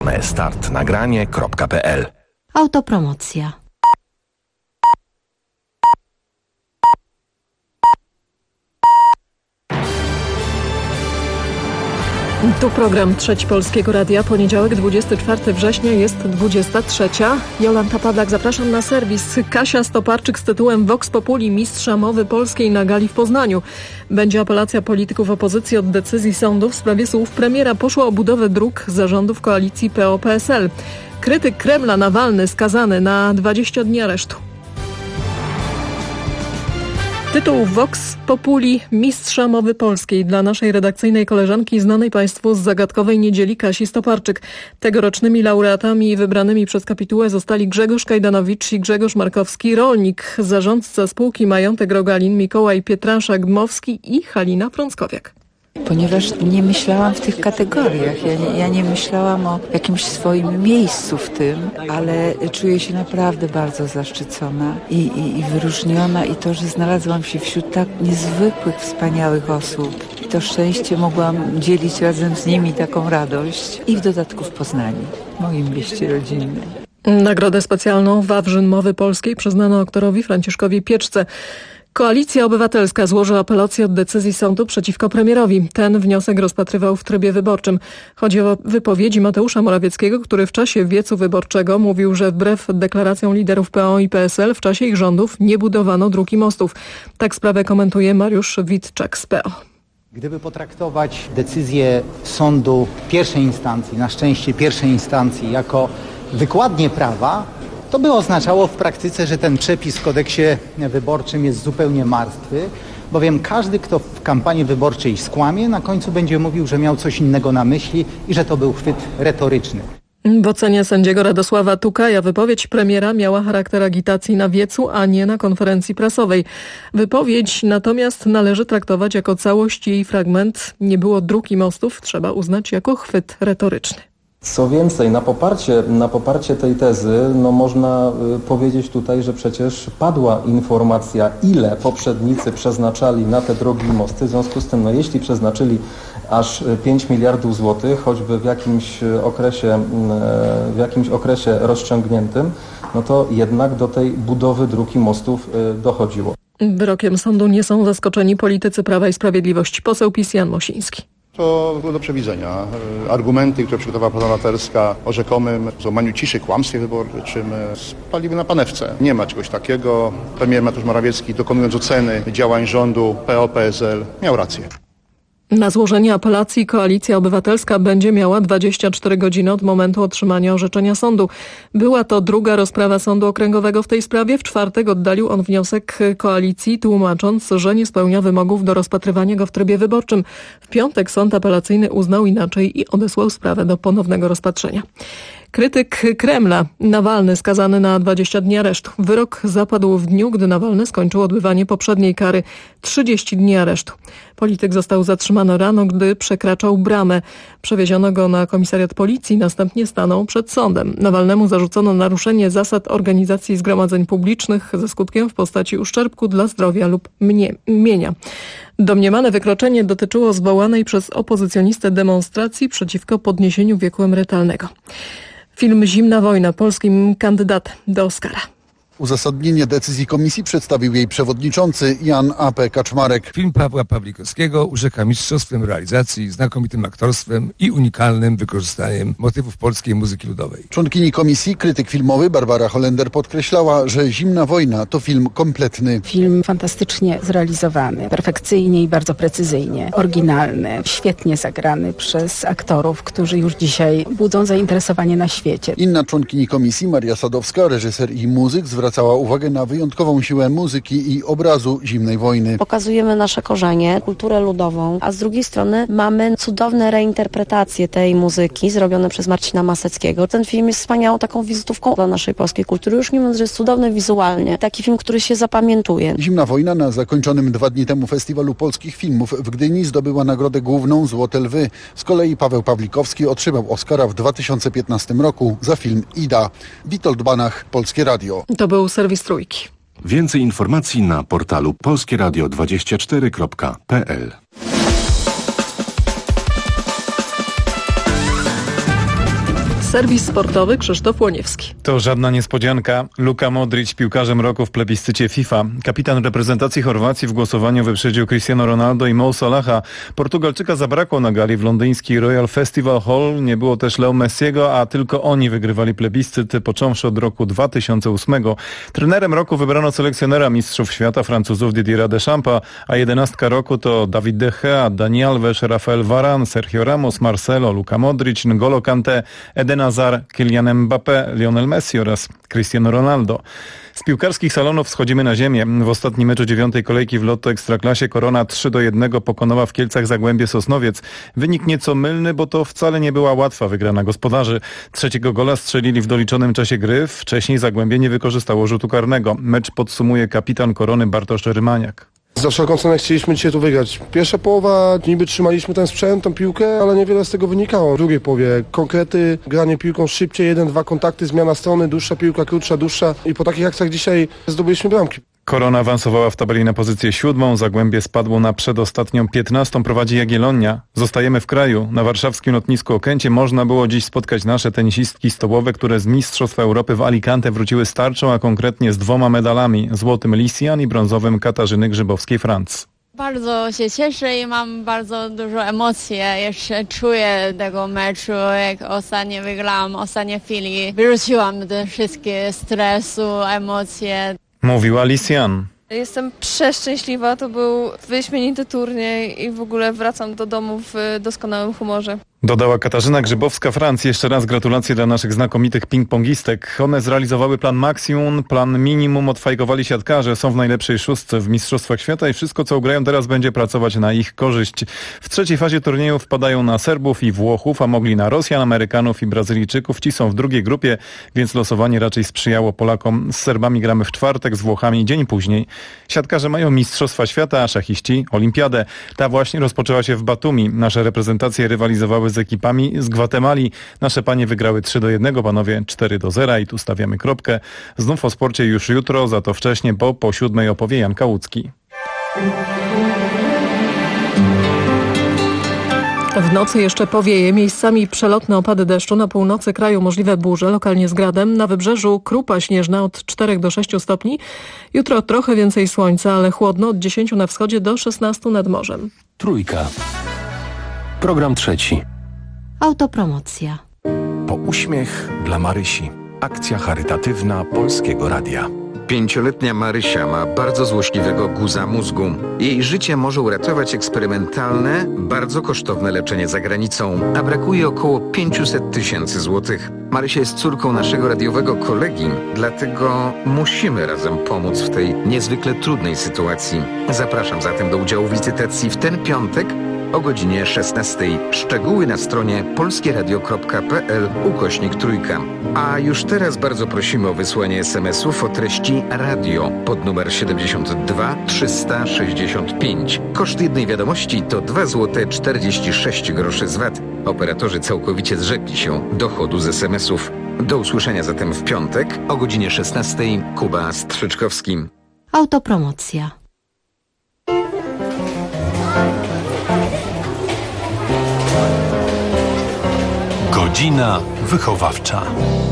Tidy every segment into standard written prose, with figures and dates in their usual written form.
startnagranie.pl. Autopromocja. Tu program Trzeci Polskiego Radia. Poniedziałek, 24 września, jest 23. Jolanta Pawlak, zapraszam na serwis. Kasia Stoparczyk z tytułem Vox Populi, mistrza mowy polskiej na gali w Poznaniu. Będzie apelacja polityków opozycji od decyzji sądu w sprawie słów premiera. Poszło o budowę dróg zarządów koalicji PO-PSL. Krytyk Kremla Nawalny skazany na 20 dni aresztu. Tytuł Vox Populi, mistrza mowy polskiej dla naszej redakcyjnej koleżanki znanej Państwu z zagadkowej niedzieli Kasi Stoparczyk. Tegorocznymi laureatami wybranymi przez kapitułę zostali Grzegorz Kajdanowicz i Grzegorz Markowski, rolnik, zarządca spółki Majątek Rogalin Mikołaj Pietraszak-Dmowski i Halina Frąckowiak. Ponieważ nie myślałam w tych kategoriach, ja nie myślałam o jakimś swoim miejscu w tym, ale czuję się naprawdę bardzo zaszczycona i wyróżniona i to, że znalazłam się wśród tak niezwykłych, wspaniałych osób i to szczęście mogłam dzielić razem z nimi taką radość i w dodatku w Poznaniu, moim mieście rodzinnym. Nagrodę specjalną Wawrzyn Mowy Polskiej przyznano aktorowi Franciszkowi Pieczce. Koalicja Obywatelska złoży apelację od decyzji sądu przeciwko premierowi. Ten wniosek rozpatrywał w trybie wyborczym. Chodzi o wypowiedzi Mateusza Morawieckiego, który w czasie wiecu wyborczego mówił, że wbrew deklaracjom liderów PO i PSL w czasie ich rządów nie budowano dróg i mostów. Tak sprawę komentuje Mariusz Witczak z PO. Gdyby potraktować decyzję sądu pierwszej instancji, na szczęście pierwszej instancji, jako wykładnię prawa, to by oznaczało w praktyce, że ten przepis w kodeksie wyborczym jest zupełnie martwy, bowiem każdy, kto w kampanii wyborczej skłamie, na końcu będzie mówił, że miał coś innego na myśli i że to był chwyt retoryczny. W ocenie sędziego Radosława Tukaja wypowiedź premiera miała charakter agitacji na wiecu, a nie na konferencji prasowej. Wypowiedź natomiast należy traktować jako całość. Jej fragment "nie było dróg i mostów" trzeba uznać jako chwyt retoryczny. Co więcej, na poparcie tej tezy można powiedzieć tutaj, że przecież padła informacja, ile poprzednicy przeznaczali na te drogi i mosty. W związku z tym, jeśli przeznaczyli aż 5 miliardów złotych, choćby w jakimś okresie rozciągniętym, to jednak do tej budowy dróg i mostów dochodziło. Wyrokiem sądu nie są zaskoczeni politycy Prawa i Sprawiedliwości. Poseł PiS Jan Mosiński. To było do przewidzenia. Argumenty, które przygotowała Platforma Obywatelska o rzekomym złamaniu ciszy, kłamstwie wyborczym, spaliły na panewce. Nie ma czegoś takiego. Premier Mateusz Morawiecki, dokonując oceny działań rządu PO-PSL, miał rację. Na złożenie apelacji Koalicja Obywatelska będzie miała 24 godziny od momentu otrzymania orzeczenia sądu. Była to druga rozprawa Sądu Okręgowego w tej sprawie. W czwartek oddalił on wniosek koalicji, tłumacząc, że nie spełnia wymogów do rozpatrywania go w trybie wyborczym. W piątek sąd apelacyjny uznał inaczej i odesłał sprawę do ponownego rozpatrzenia. Krytyk Kremla Nawalny skazany na 20 dni aresztu. Wyrok zapadł w dniu, gdy Nawalny skończył odbywanie poprzedniej kary 30 dni aresztu. Polityk został zatrzymany rano, gdy przekraczał bramę. Przewieziono go na komisariat policji, następnie stanął przed sądem. Nawalnemu zarzucono naruszenie zasad organizacji zgromadzeń publicznych ze skutkiem w postaci uszczerbku dla zdrowia lub mienia. Domniemane wykroczenie dotyczyło zwołanej przez opozycjonistę demonstracji przeciwko podniesieniu wieku emerytalnego. Film Zimna wojna polskim kandydatem do Oscara. Uzasadnienie decyzji komisji przedstawił jej przewodniczący Jan A.P. Kaczmarek. Film Pawła Pawlikowskiego urzeka mistrzostwem realizacji, znakomitym aktorstwem i unikalnym wykorzystaniem motywów polskiej muzyki ludowej. Członkini komisji, krytyk filmowy Barbara Holender podkreślała, że Zimna wojna to film kompletny. Film fantastycznie zrealizowany, perfekcyjnie i bardzo precyzyjnie, oryginalny, świetnie zagrany przez aktorów, którzy już dzisiaj budzą zainteresowanie na świecie. Inna członkini komisji, Maria Sadowska, reżyser i muzyk, zwracała uwagę na wyjątkową siłę muzyki i obrazu zimnej wojny. Pokazujemy nasze korzenie, kulturę ludową, a z drugiej strony mamy cudowne reinterpretacje tej muzyki zrobione przez Marcina Maseckiego. Ten film jest wspaniałą taką wizytówką dla naszej polskiej kultury, już nie mówiąc, że jest cudowny wizualnie. Taki film, który się zapamiętuje. Zimna wojna na zakończonym 2 dni temu Festiwalu Polskich Filmów w Gdyni zdobyła nagrodę główną Złote Lwy. Z kolei Paweł Pawlikowski otrzymał Oscara w 2015 roku za film Ida. Witold Banach, Polskie Radio. To był serwis Trójki. Więcej informacji na portalu polskieradio24.pl. Serwis sportowy Krzysztof Łoniewski. To żadna niespodzianka. Luka Modrić piłkarzem roku w plebiscycie FIFA. Kapitan reprezentacji Chorwacji w głosowaniu wyprzedził Cristiano Ronaldo i Mo Salaha. Portugalczyka zabrakło na gali w londyńskiej Royal Festival Hall. Nie było też Leo Messiego, a tylko oni wygrywali plebiscyty począwszy od roku 2008. Trenerem roku wybrano selekcjonera mistrzów świata Francuzów Didiera Deschampa, a 11 roku to David De Gea, Dani Alves, Rafael Varane, Sergio Ramos, Marcelo, Luka Modrić, N'Golo Kanté, Eden Hazard, Kylian Mbappé, Lionel Messi oraz Cristiano Ronaldo. Z piłkarskich salonów schodzimy na ziemię. W ostatnim meczu 9. kolejki w Lotto Ekstraklasie Korona 3-1 pokonała w Kielcach Zagłębie Sosnowiec. Wynik nieco mylny, bo to wcale nie była łatwa wygrana gospodarzy. Trzeciego gola strzelili w doliczonym czasie gry. Wcześniej Zagłębie nie wykorzystało rzutu karnego. Mecz podsumuje kapitan Korony Bartosz Rymaniak. Za wszelką cenę chcieliśmy dzisiaj tu wygrać. Pierwsza połowa niby trzymaliśmy ten sprzęt, tą piłkę, ale niewiele z tego wynikało. W drugiej połowie konkrety, granie piłką szybciej, 1-2 kontakty, zmiana strony, dłuższa piłka, krótsza, dłuższa i po takich akcjach dzisiaj zdobyliśmy bramki. Korona awansowała w tabeli na pozycję 7, Zagłębie spadło na przedostatnią 15, prowadzi Jagiellonia. Zostajemy w kraju. Na warszawskim lotnisku Okęcie można było dziś spotkać nasze tenisistki stołowe, które z Mistrzostw Europy w Alicante wróciły z tarczą, a konkretnie z 2 medalami, złotym Lisian i brązowym Katarzyny Grzybowskiej-Franc. Bardzo się cieszę i mam bardzo dużo emocji. Jeszcze czuję tego meczu, jak ostatnio wygrałam, ostatnie chwili. Wyrzuciłam te wszystkie stresu, emocje. Mówiła Lisian. Jestem przeszczęśliwa, to był wyśmienity turniej i w ogóle wracam do domu w doskonałym humorze. Dodała Katarzyna Grzybowska-Franc. Jeszcze raz gratulacje dla naszych znakomitych ping-pongistek. One zrealizowały plan maksimum, plan minimum odfajkowali siatkarze. Są w najlepszej szóstce w Mistrzostwach Świata i wszystko, co ugrają teraz, będzie pracować na ich korzyść. W trzeciej fazie turnieju wpadają na Serbów i Włochów, a mogli na Rosjan, Amerykanów i Brazylijczyków. Ci są w drugiej grupie, więc losowanie raczej sprzyjało Polakom. Z Serbami gramy w czwartek, z Włochami dzień później. Siatkarze mają Mistrzostwa Świata, a szachiści olimpiadę. Ta właśnie rozpoczęła się w Batumi. Nasze reprezentacje rywalizowały z ekipami z Gwatemali. Nasze panie wygrały 3-1, panowie 4-0 i tu stawiamy kropkę. Znów o sporcie już jutro, za to wcześniej, bo po 7 opowie Jan Kałucki. W nocy jeszcze powieje, miejscami przelotne opady deszczu, na północy kraju możliwe burze, lokalnie z gradem, na wybrzeżu krupa śnieżna od 4 do 6 stopni. Jutro trochę więcej słońca, ale chłodno, od 10 na wschodzie do 16 nad morzem. Trójka. Program trzeci. Autopromocja. Po uśmiech dla Marysi. Akcja charytatywna Polskiego Radia. 5-letnia Marysia ma bardzo złośliwego guza mózgu. Jej życie może uratować eksperymentalne, bardzo kosztowne leczenie za granicą, a brakuje około 500 000 złotych. Marysia jest córką naszego radiowego kolegi, dlatego musimy razem pomóc w tej niezwykle trudnej sytuacji. Zapraszam zatem do udziału w licytacji w ten piątek o godzinie 16. Szczegóły na stronie polskieradio.pl/trójka. A już teraz bardzo prosimy o wysłanie SMS-ów o treści radio pod numer 72 365. Koszt jednej wiadomości to 2,46 zł z VAT. Operatorzy całkowicie zrzekli się dochodu z SMS-ów. Do usłyszenia zatem w piątek o godzinie 16. Kuba Strzyczkowski. Autopromocja. Godzina wychowawcza.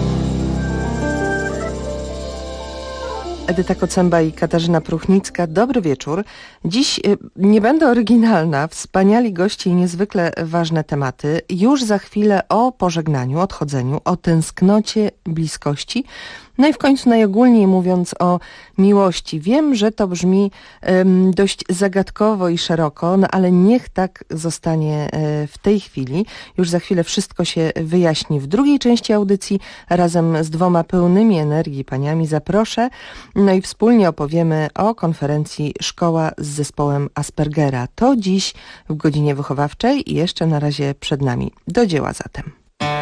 Edyta Kocęba i Katarzyna Pruchnicka. Dobry wieczór. Dziś nie będę oryginalna. Wspaniali goście i niezwykle ważne tematy. Już za chwilę o pożegnaniu, odchodzeniu, o tęsknocie, bliskości. No i w końcu najogólniej mówiąc o miłości. Wiem, że to brzmi dość zagadkowo i szeroko, no ale niech tak zostanie w tej chwili. Już za chwilę wszystko się wyjaśni w drugiej części audycji. Razem z 2 pełnymi energii paniami zaproszę. No i wspólnie opowiemy o konferencji Szkoła z zespołem Aspergera. To dziś w godzinie wychowawczej i jeszcze na razie przed nami. Do dzieła zatem.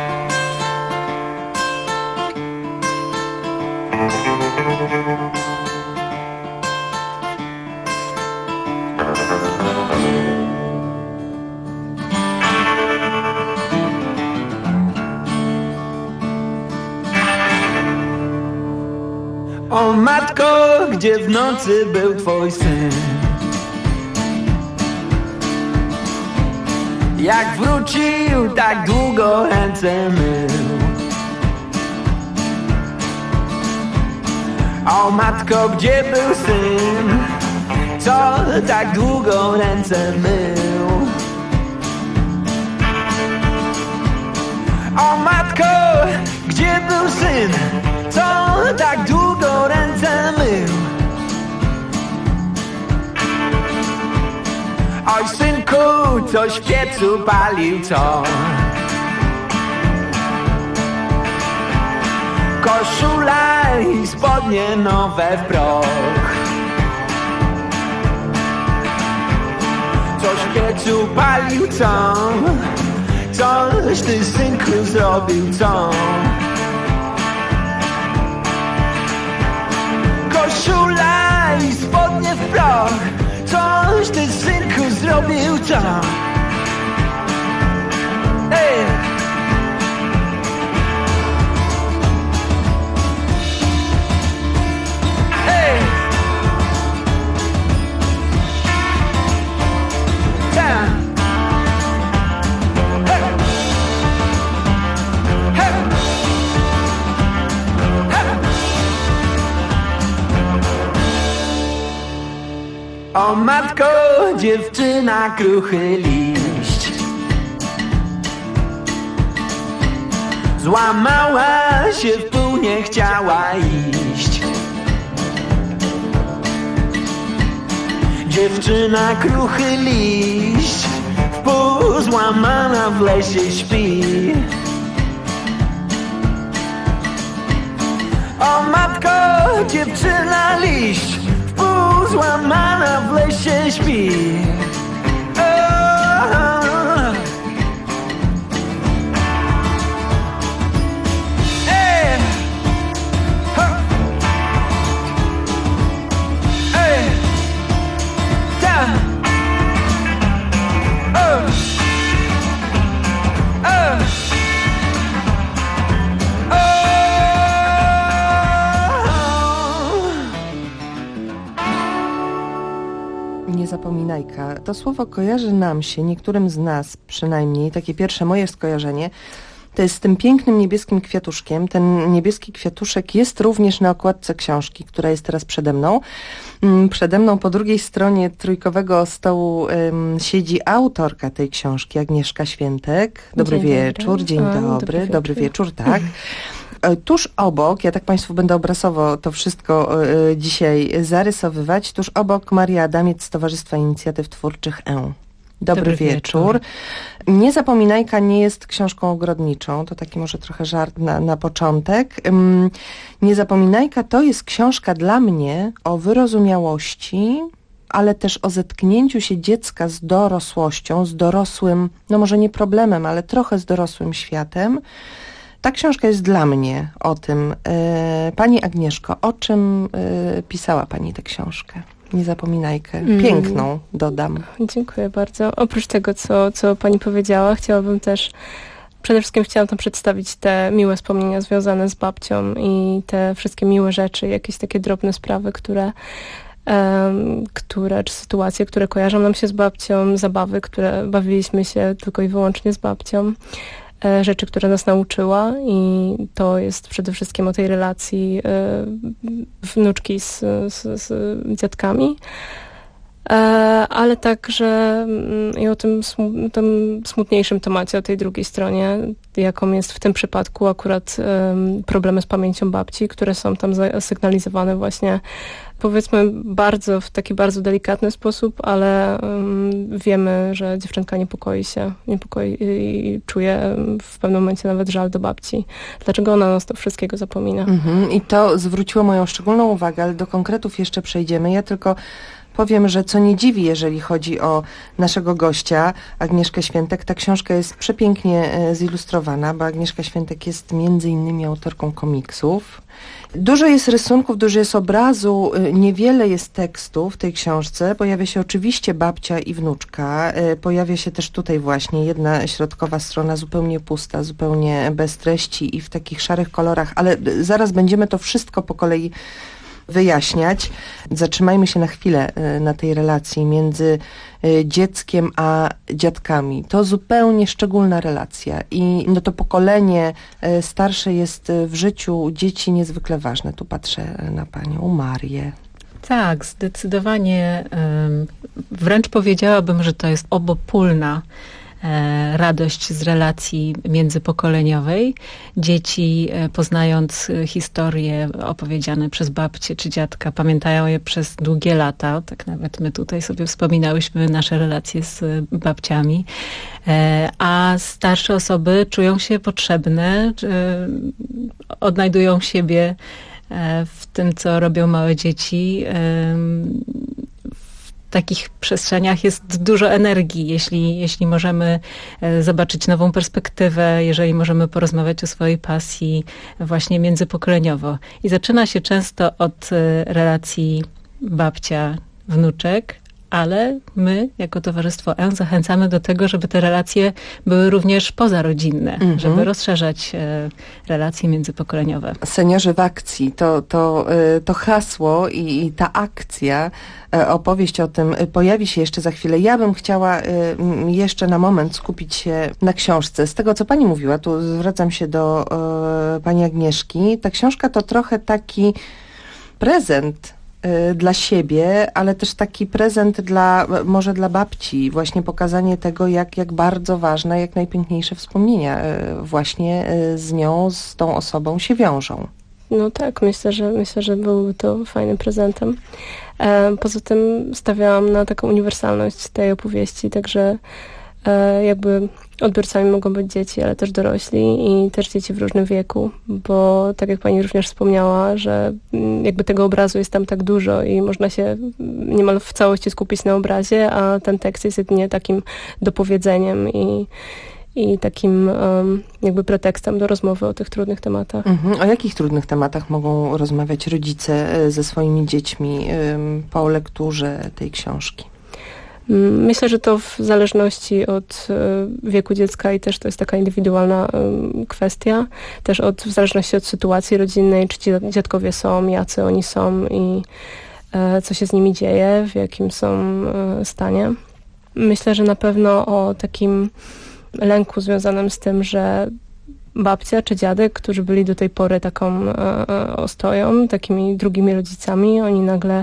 O matko, gdzie w nocy był twój syn? Jak wrócił, tak długo ręce mył. O matko, gdzie był syn, co tak długo ręce mył? O matko, gdzie był syn, co tak długo ręce mył? Oj synku, coś w piecu palił, co? Koszula i spodnie nowe w proch. Coś w piecu palił, co? Coś ty, synku, zrobił, co? Koszula i spodnie w proch. Coś ty, synku, zrobił, co? Ej! Ej! Ta! O matko, dziewczyna, kruchy liść, złamała się w pół, nie chciała iść. Dziewczyna, kruchy liść, w pół złamana w lesie śpi. O matko, dziewczyna, liść, złamana w lesie śpi. Ej! Ej! Ta! Niezapominajka. To słowo kojarzy nam się, niektórym z nas przynajmniej, takie pierwsze moje skojarzenie, to jest z tym pięknym niebieskim kwiatuszkiem. Ten niebieski kwiatuszek jest również na okładce książki, która jest teraz przede mną. Przede mną po drugiej stronie trójkowego stołu siedzi autorka tej książki, Agnieszka Świętek. Dobry wieczór, dzień dobry, dobry wieczór, tak. Tuż obok, ja tak Państwu będę obrazowo to wszystko dzisiaj zarysowywać, tuż obok Maria Adamiec z Towarzystwa Inicjatyw Twórczych E. Dobry wieczór. Niezapominajka nie jest książką ogrodniczą, to taki może trochę żart na początek. Niezapominajka to jest książka dla mnie o wyrozumiałości, ale też o zetknięciu się dziecka z dorosłością, z dorosłym, no może nie problemem, ale trochę z dorosłym światem. Ta książka jest dla mnie o tym. Pani Agnieszko, o czym pisała Pani tę książkę? Niezapominajkę. Piękną, dodam. Dziękuję bardzo. Oprócz tego, co Pani powiedziała, przede wszystkim chciałam tam przedstawić te miłe wspomnienia związane z babcią i te wszystkie miłe rzeczy, jakieś takie drobne sprawy, czy sytuacje, które kojarzą nam się z babcią, zabawy, które bawiliśmy się tylko i wyłącznie z babcią. Rzeczy, które nas nauczyła i to jest przede wszystkim o tej relacji wnuczki z dziadkami, ale także i o tym smutniejszym temacie, o tej drugiej stronie, jaką jest w tym przypadku akurat problemy z pamięcią babci, które są tam zasygnalizowane właśnie powiedzmy w taki bardzo delikatny sposób, ale wiemy, że dziewczynka niepokoi i czuje w pewnym momencie nawet żal do babci. Dlaczego ona nas to wszystkiego zapomina? I to zwróciło moją szczególną uwagę, ale do konkretów jeszcze przejdziemy. Ja tylko powiem, że co nie dziwi, jeżeli chodzi o naszego gościa, Agnieszkę Świętek, ta książka jest przepięknie zilustrowana, bo Agnieszka Świętek jest między innymi autorką komiksów. Dużo jest rysunków, dużo jest obrazu, niewiele jest tekstu w tej książce. Pojawia się oczywiście babcia i wnuczka. Pojawia się też tutaj właśnie jedna środkowa strona zupełnie pusta, zupełnie bez treści i w takich szarych kolorach, ale zaraz będziemy to wszystko po kolei wyjaśniać. Zatrzymajmy się na chwilę na tej relacji między dzieckiem a dziadkami. To zupełnie szczególna relacja i to pokolenie starsze jest w życiu dzieci niezwykle ważne. Tu patrzę na panią Marię. Tak, zdecydowanie. Wręcz powiedziałabym, że to jest obopólna radość z relacji międzypokoleniowej. Dzieci, poznając historie opowiedziane przez babcię czy dziadka, pamiętają je przez długie lata. Tak nawet my tutaj sobie wspominałyśmy nasze relacje z babciami. A starsze osoby czują się potrzebne, odnajdują siebie w tym, co robią małe dzieci. W takich przestrzeniach jest dużo energii, jeśli możemy zobaczyć nową perspektywę, jeżeli możemy porozmawiać o swojej pasji właśnie międzypokoleniowo. I zaczyna się często od relacji babcia-wnuczek, ale my, jako Towarzystwo M, zachęcamy do tego, żeby te relacje były również pozarodzinne, żeby rozszerzać relacje międzypokoleniowe. Seniorzy w akcji, to hasło i ta akcja, opowieść o tym pojawi się jeszcze za chwilę. Ja bym chciała jeszcze na moment skupić się na książce. Z tego, co pani mówiła, tu zwracam się do pani Agnieszki. Ta książka to trochę taki prezent dla siebie, ale też taki prezent może dla babci. Właśnie pokazanie tego, jak bardzo ważne, jak najpiękniejsze wspomnienia właśnie z nią, z tą osobą się wiążą. No tak, myślę, że byłby to fajnym prezentem. Poza tym stawiałam na taką uniwersalność tej opowieści, także jakby odbiorcami mogą być dzieci, ale też dorośli i też dzieci w różnym wieku, bo tak jak pani również wspomniała, że jakby tego obrazu jest tam tak dużo i można się niemal w całości skupić na obrazie, a ten tekst jest jedynie takim dopowiedzeniem i takim jakby pretekstem do rozmowy o tych trudnych tematach. O jakich trudnych tematach mogą rozmawiać rodzice ze swoimi dziećmi po lekturze tej książki? Myślę, że to w zależności od wieku dziecka i też to jest taka indywidualna kwestia. Też w zależności od sytuacji rodzinnej, czy ci dziadkowie są, jacy oni są i co się z nimi dzieje, w jakim są stanie. Myślę, że na pewno o takim lęku związanym z tym, że babcia czy dziadek, którzy byli do tej pory taką ostoją, takimi drugimi rodzicami, oni nagle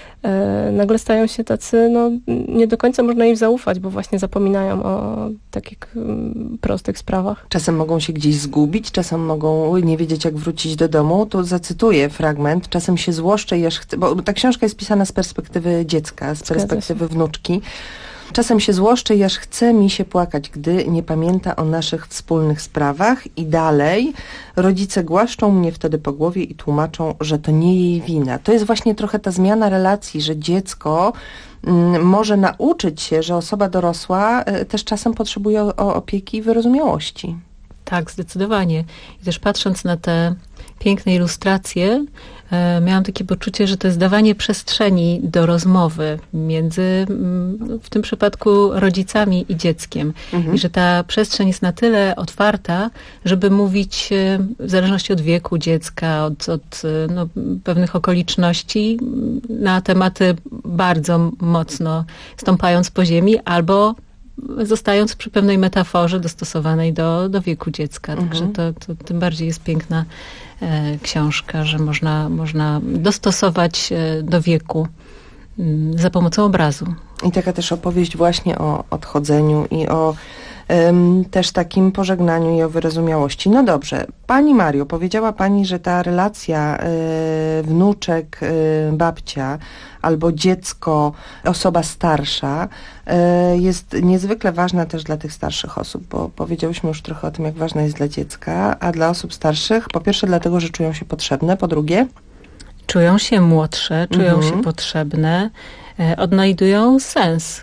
stają się tacy, nie do końca można im zaufać, bo właśnie zapominają o takich prostych sprawach. Czasem mogą się gdzieś zgubić, czasem mogą nie wiedzieć, jak wrócić do domu. Tu zacytuję fragment. Czasem się złoszczę i aż chcę, bo ta książka jest pisana z perspektywy dziecka, z perspektywy wnuczki. Czasem się złoszczę i aż chce mi się płakać, gdy nie pamięta o naszych wspólnych sprawach. I dalej, rodzice głaszczą mnie wtedy po głowie i tłumaczą, że to nie jej wina. To jest właśnie trochę ta zmiana relacji, że dziecko może nauczyć się, że osoba dorosła też czasem potrzebuje opieki i wyrozumiałości. Tak, zdecydowanie. I też patrząc na te piękne ilustracje, miałam takie poczucie, że to jest dawanie przestrzeni do rozmowy między, w tym przypadku, rodzicami i dzieckiem. I że ta przestrzeń jest na tyle otwarta, żeby mówić w zależności od wieku dziecka, od pewnych okoliczności na tematy bardzo mocno stąpając po ziemi, albo zostając przy pewnej metaforze dostosowanej do wieku dziecka. Także to tym bardziej jest piękna książka, że można dostosować do wieku za pomocą obrazu. I taka też opowieść właśnie o odchodzeniu i o też takim pożegnaniu i o wyrozumiałości. No dobrze, pani Mario, powiedziała pani, że ta relacja wnuczek, babcia albo dziecko, osoba starsza jest niezwykle ważna też dla tych starszych osób, bo powiedziałyśmy już trochę o tym, jak ważna jest dla dziecka, a dla osób starszych po pierwsze dlatego, że czują się potrzebne, po drugie czują się młodsze, czują się potrzebne, odnajdują sens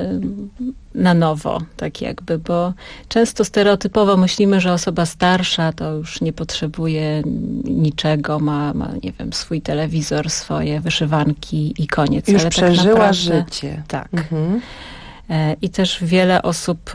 na nowo, tak jakby, bo często stereotypowo myślimy, że osoba starsza to już nie potrzebuje niczego, ma nie wiem, swój telewizor, swoje wyszywanki i koniec. Już ale przeżyła tak naprawdę, życie. Tak. I też wiele osób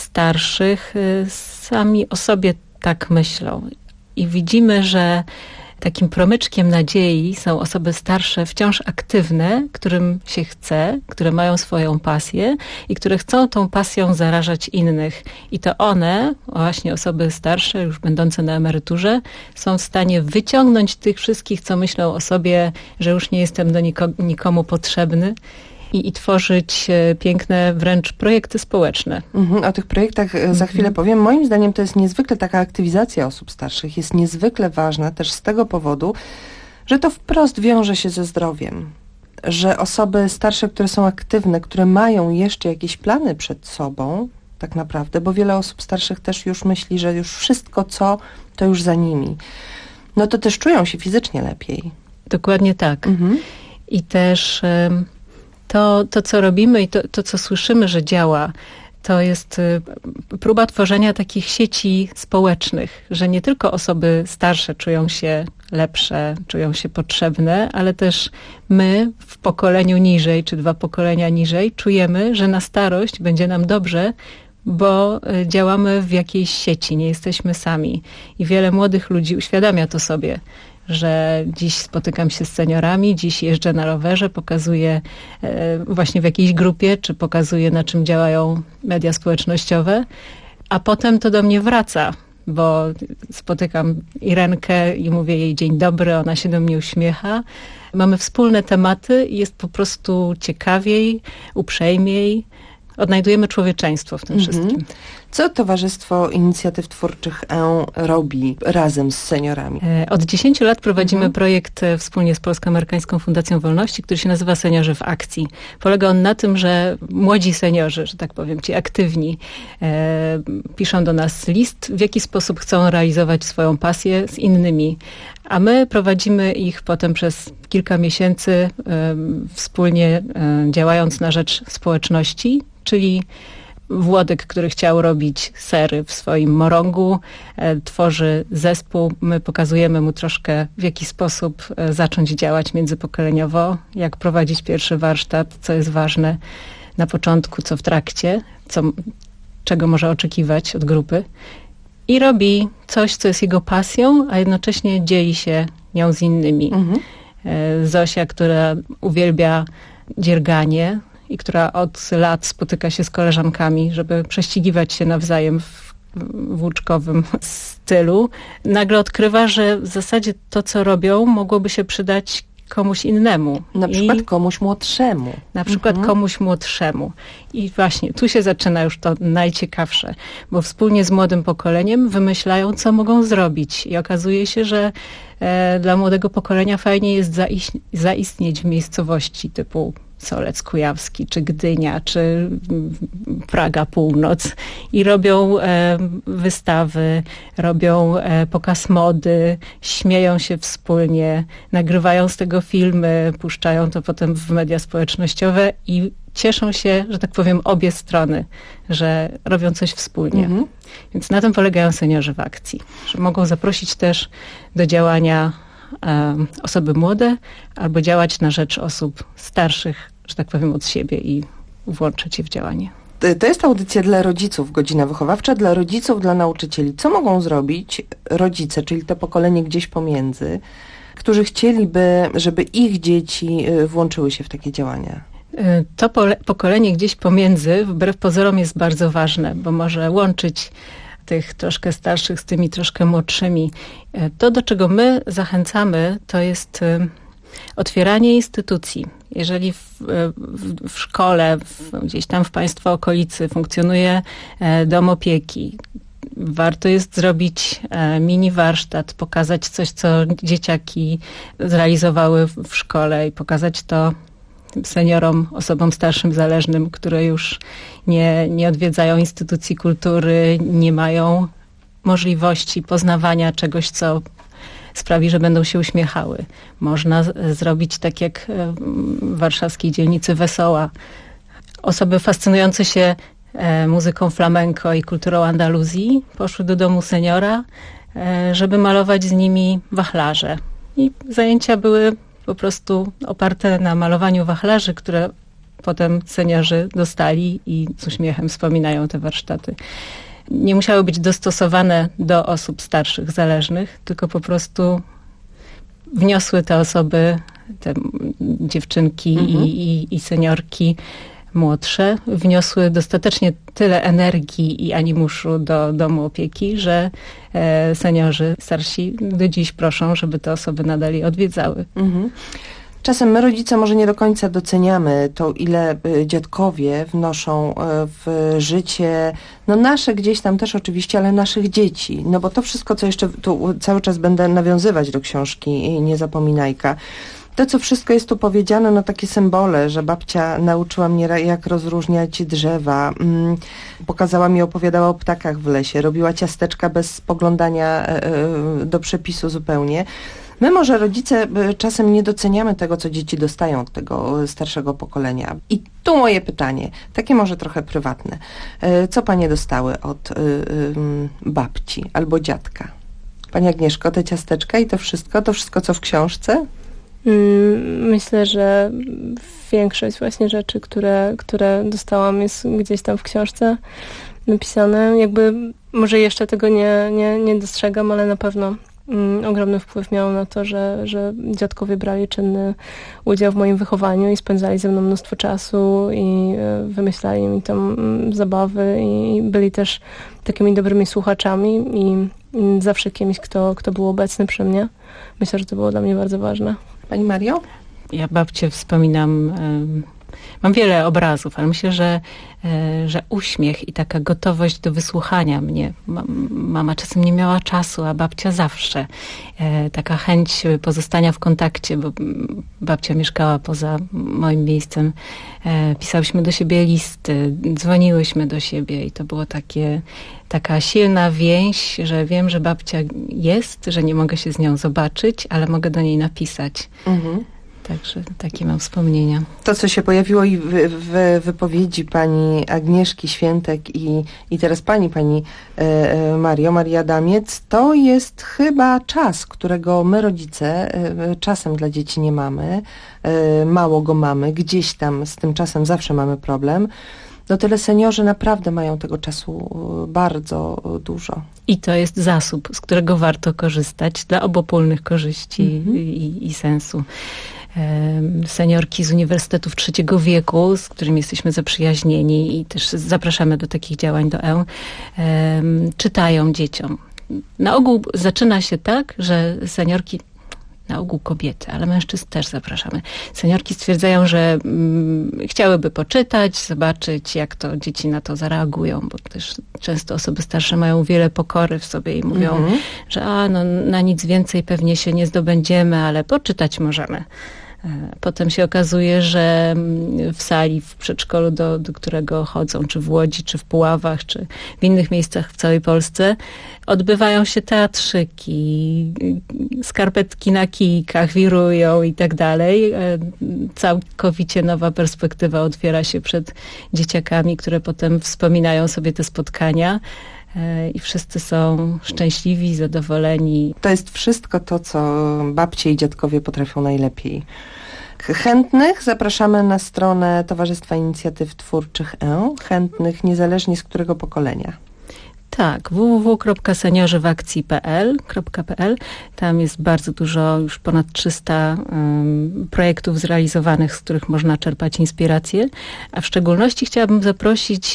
starszych sami o sobie tak myślą. I widzimy, że takim promyczkiem nadziei są osoby starsze, wciąż aktywne, którym się chce, które mają swoją pasję i które chcą tą pasją zarażać innych. I to one, właśnie osoby starsze, już będące na emeryturze, są w stanie wyciągnąć tych wszystkich, co myślą o sobie, że już nie jestem do nikomu potrzebny, i tworzyć piękne wręcz projekty społeczne. O tych projektach za chwilę powiem. Moim zdaniem to jest niezwykle taka aktywizacja osób starszych. Jest niezwykle ważna też z tego powodu, że to wprost wiąże się ze zdrowiem. Że osoby starsze, które są aktywne, które mają jeszcze jakieś plany przed sobą, tak naprawdę, bo wiele osób starszych też już myśli, że już wszystko to już za nimi. No to też czują się fizycznie lepiej. Dokładnie tak. I też to, co robimy i to, co słyszymy, że działa, to jest próba tworzenia takich sieci społecznych, że nie tylko osoby starsze czują się lepsze, czują się potrzebne, ale też my w pokoleniu niżej, czy 2 pokolenia niżej, czujemy, że na starość będzie nam dobrze, bo działamy w jakiejś sieci, nie jesteśmy sami. I wiele młodych ludzi uświadamia to sobie, że dziś spotykam się z seniorami, dziś jeżdżę na rowerze, pokazuję właśnie w jakiejś grupie, czy pokazuję, na czym działają media społecznościowe, a potem to do mnie wraca, bo spotykam Irenkę i mówię jej dzień dobry, ona się do mnie uśmiecha. Mamy wspólne tematy i jest po prostu ciekawiej, uprzejmiej. Odnajdujemy człowieczeństwo w tym wszystkim. Co Towarzystwo Inicjatyw Twórczych robi razem z seniorami? Od 10 lat prowadzimy projekt wspólnie z Polsko-Amerykańską Fundacją Wolności, który się nazywa Seniorzy w Akcji. Polega on na tym, że młodzi seniorzy, że tak powiem, ci aktywni, piszą do nas list, w jaki sposób chcą realizować swoją pasję z innymi. A my prowadzimy ich potem przez kilka miesięcy wspólnie działając na rzecz społeczności, czyli Włodek, który chciał robić sery w swoim morągu, tworzy zespół. My pokazujemy mu troszkę, w jaki sposób zacząć działać międzypokoleniowo, jak prowadzić pierwszy warsztat, co jest ważne na początku, co w trakcie, czego może oczekiwać od grupy. I robi coś, co jest jego pasją, a jednocześnie dzieli się nią z innymi. Zosia, która uwielbia dzierganie, i która od lat spotyka się z koleżankami, żeby prześcigiwać się nawzajem w włóczkowym stylu, nagle odkrywa, że w zasadzie to, co robią, mogłoby się przydać komuś innemu. Na przykład komuś młodszemu. Na przykład komuś młodszemu. I właśnie tu się zaczyna już to najciekawsze, bo wspólnie z młodym pokoleniem wymyślają, co mogą zrobić. I okazuje się, że dla młodego pokolenia fajnie jest zaistnieć w miejscowości typu Solec Kujawski, czy Gdynia, czy Praga Północ i robią wystawy, robią pokaz mody, śmieją się wspólnie, nagrywają z tego filmy, puszczają to potem w media społecznościowe i cieszą się, że tak powiem, obie strony, że robią coś wspólnie. Więc na tym polegają seniorzy w akcji, że mogą zaprosić też do działania osoby młode albo działać na rzecz osób starszych, że tak powiem, od siebie i włączyć je w działanie. To jest audycja dla rodziców, godzina wychowawcza dla rodziców, dla nauczycieli. Co mogą zrobić rodzice, czyli to pokolenie gdzieś pomiędzy, którzy chcieliby, żeby ich dzieci włączyły się w takie działania? To pokolenie gdzieś pomiędzy, wbrew pozorom, jest bardzo ważne, bo może łączyć tych troszkę starszych z tymi troszkę młodszymi. To, do czego my zachęcamy, to jest otwieranie instytucji. Jeżeli w szkole, gdzieś tam w państwa okolicy funkcjonuje dom opieki, warto jest zrobić mini warsztat, pokazać coś, co dzieciaki zrealizowały w szkole i pokazać to seniorom, osobom starszym, zależnym, które już nie odwiedzają instytucji kultury, nie mają możliwości poznawania czegoś, co sprawi, że będą się uśmiechały. Można zrobić tak jak w warszawskiej dzielnicy Wesoła. Osoby fascynujące się muzyką flamenco i kulturą Andaluzji poszły do domu seniora, żeby malować z nimi wachlarze. I zajęcia były po prostu oparte na malowaniu wachlarzy, które potem seniorzy dostali i z uśmiechem wspominają te warsztaty. Nie musiały być dostosowane do osób starszych, zależnych, tylko po prostu wniosły te osoby, te dziewczynki i seniorki młodsze, wniosły dostatecznie tyle energii i animuszu do domu opieki, że seniorzy starsi do dziś proszą, żeby te osoby nadal je odwiedzały. Czasem my, rodzice, może nie do końca doceniamy to, ile dziadkowie wnoszą w życie, no nasze gdzieś tam też oczywiście, ale naszych dzieci. No bo to wszystko, co jeszcze tu cały czas będę nawiązywać do książki Niezapominajka, to, co wszystko jest tu powiedziane, no takie symbole, że babcia nauczyła mnie, jak rozróżniać drzewa, pokazała mi, opowiadała o ptakach w lesie, robiła ciasteczka bez spoglądania do przepisu zupełnie. My może rodzice czasem nie doceniamy tego, co dzieci dostają od tego starszego pokolenia. I tu moje pytanie, takie może trochę prywatne. Co panie dostały od babci albo dziadka? Pani Agnieszko, te ciasteczka i to wszystko co w książce? Myślę, że większość właśnie rzeczy, które dostałam, jest gdzieś tam w książce napisane. Jakby może jeszcze tego nie dostrzegam, ale na pewno ogromny wpływ miało na to, że dziadkowie brali czynny udział w moim wychowaniu i spędzali ze mną mnóstwo czasu i wymyślali mi tam zabawy i byli też takimi dobrymi słuchaczami i zawsze kimś, kto był obecny przy mnie. Myślę, że to było dla mnie bardzo ważne. Pani Mario? Ja babcię wspominam, mam wiele obrazów, ale myślę, że uśmiech i taka gotowość do wysłuchania mnie. Mama czasem nie miała czasu, a babcia zawsze. Taka chęć pozostania w kontakcie, bo babcia mieszkała poza moim miejscem. Pisałyśmy do siebie listy, dzwoniłyśmy do siebie i to było taka silna więź, że wiem, że babcia jest, że nie mogę się z nią zobaczyć, ale mogę do niej napisać. Także takie mam wspomnienia. To, co się pojawiło i w wypowiedzi pani Agnieszki Świętek i teraz pani Maria Damiec, to jest chyba czas, którego my, rodzice, czasem dla dzieci nie mamy. Mało go mamy. Gdzieś tam z tym czasem zawsze mamy problem. No tyle seniorzy naprawdę mają tego czasu bardzo dużo. I to jest zasób, z którego warto korzystać dla obopólnych korzyści i sensu. Seniorki z uniwersytetów trzeciego wieku, z którymi jesteśmy zaprzyjaźnieni i też zapraszamy do takich działań do czytają dzieciom. Na ogół zaczyna się tak, że seniorki, na ogół kobiety, ale mężczyzn też zapraszamy. Seniorki stwierdzają, że chciałyby poczytać, zobaczyć, jak to dzieci na to zareagują, bo też często osoby starsze mają wiele pokory w sobie i mówią, że na nic więcej pewnie się nie zdobędziemy, ale poczytać możemy. Potem się okazuje, że w sali, w przedszkolu, do którego chodzą, czy w Łodzi, czy w Puławach, czy w innych miejscach w całej Polsce, odbywają się teatrzyki, skarpetki na kijkach wirują i tak dalej. Całkowicie nowa perspektywa otwiera się przed dzieciakami, które potem wspominają sobie te spotkania. I wszyscy są szczęśliwi, zadowoleni. To jest wszystko to, co babcie i dziadkowie potrafią najlepiej. Chętnych zapraszamy na stronę Towarzystwa Inicjatyw Twórczych chętnych niezależnie z którego pokolenia. Tak, www.seniorzywakcji.pl. Tam jest bardzo dużo, już ponad 300 projektów zrealizowanych, z których można czerpać inspirację. A w szczególności chciałabym zaprosić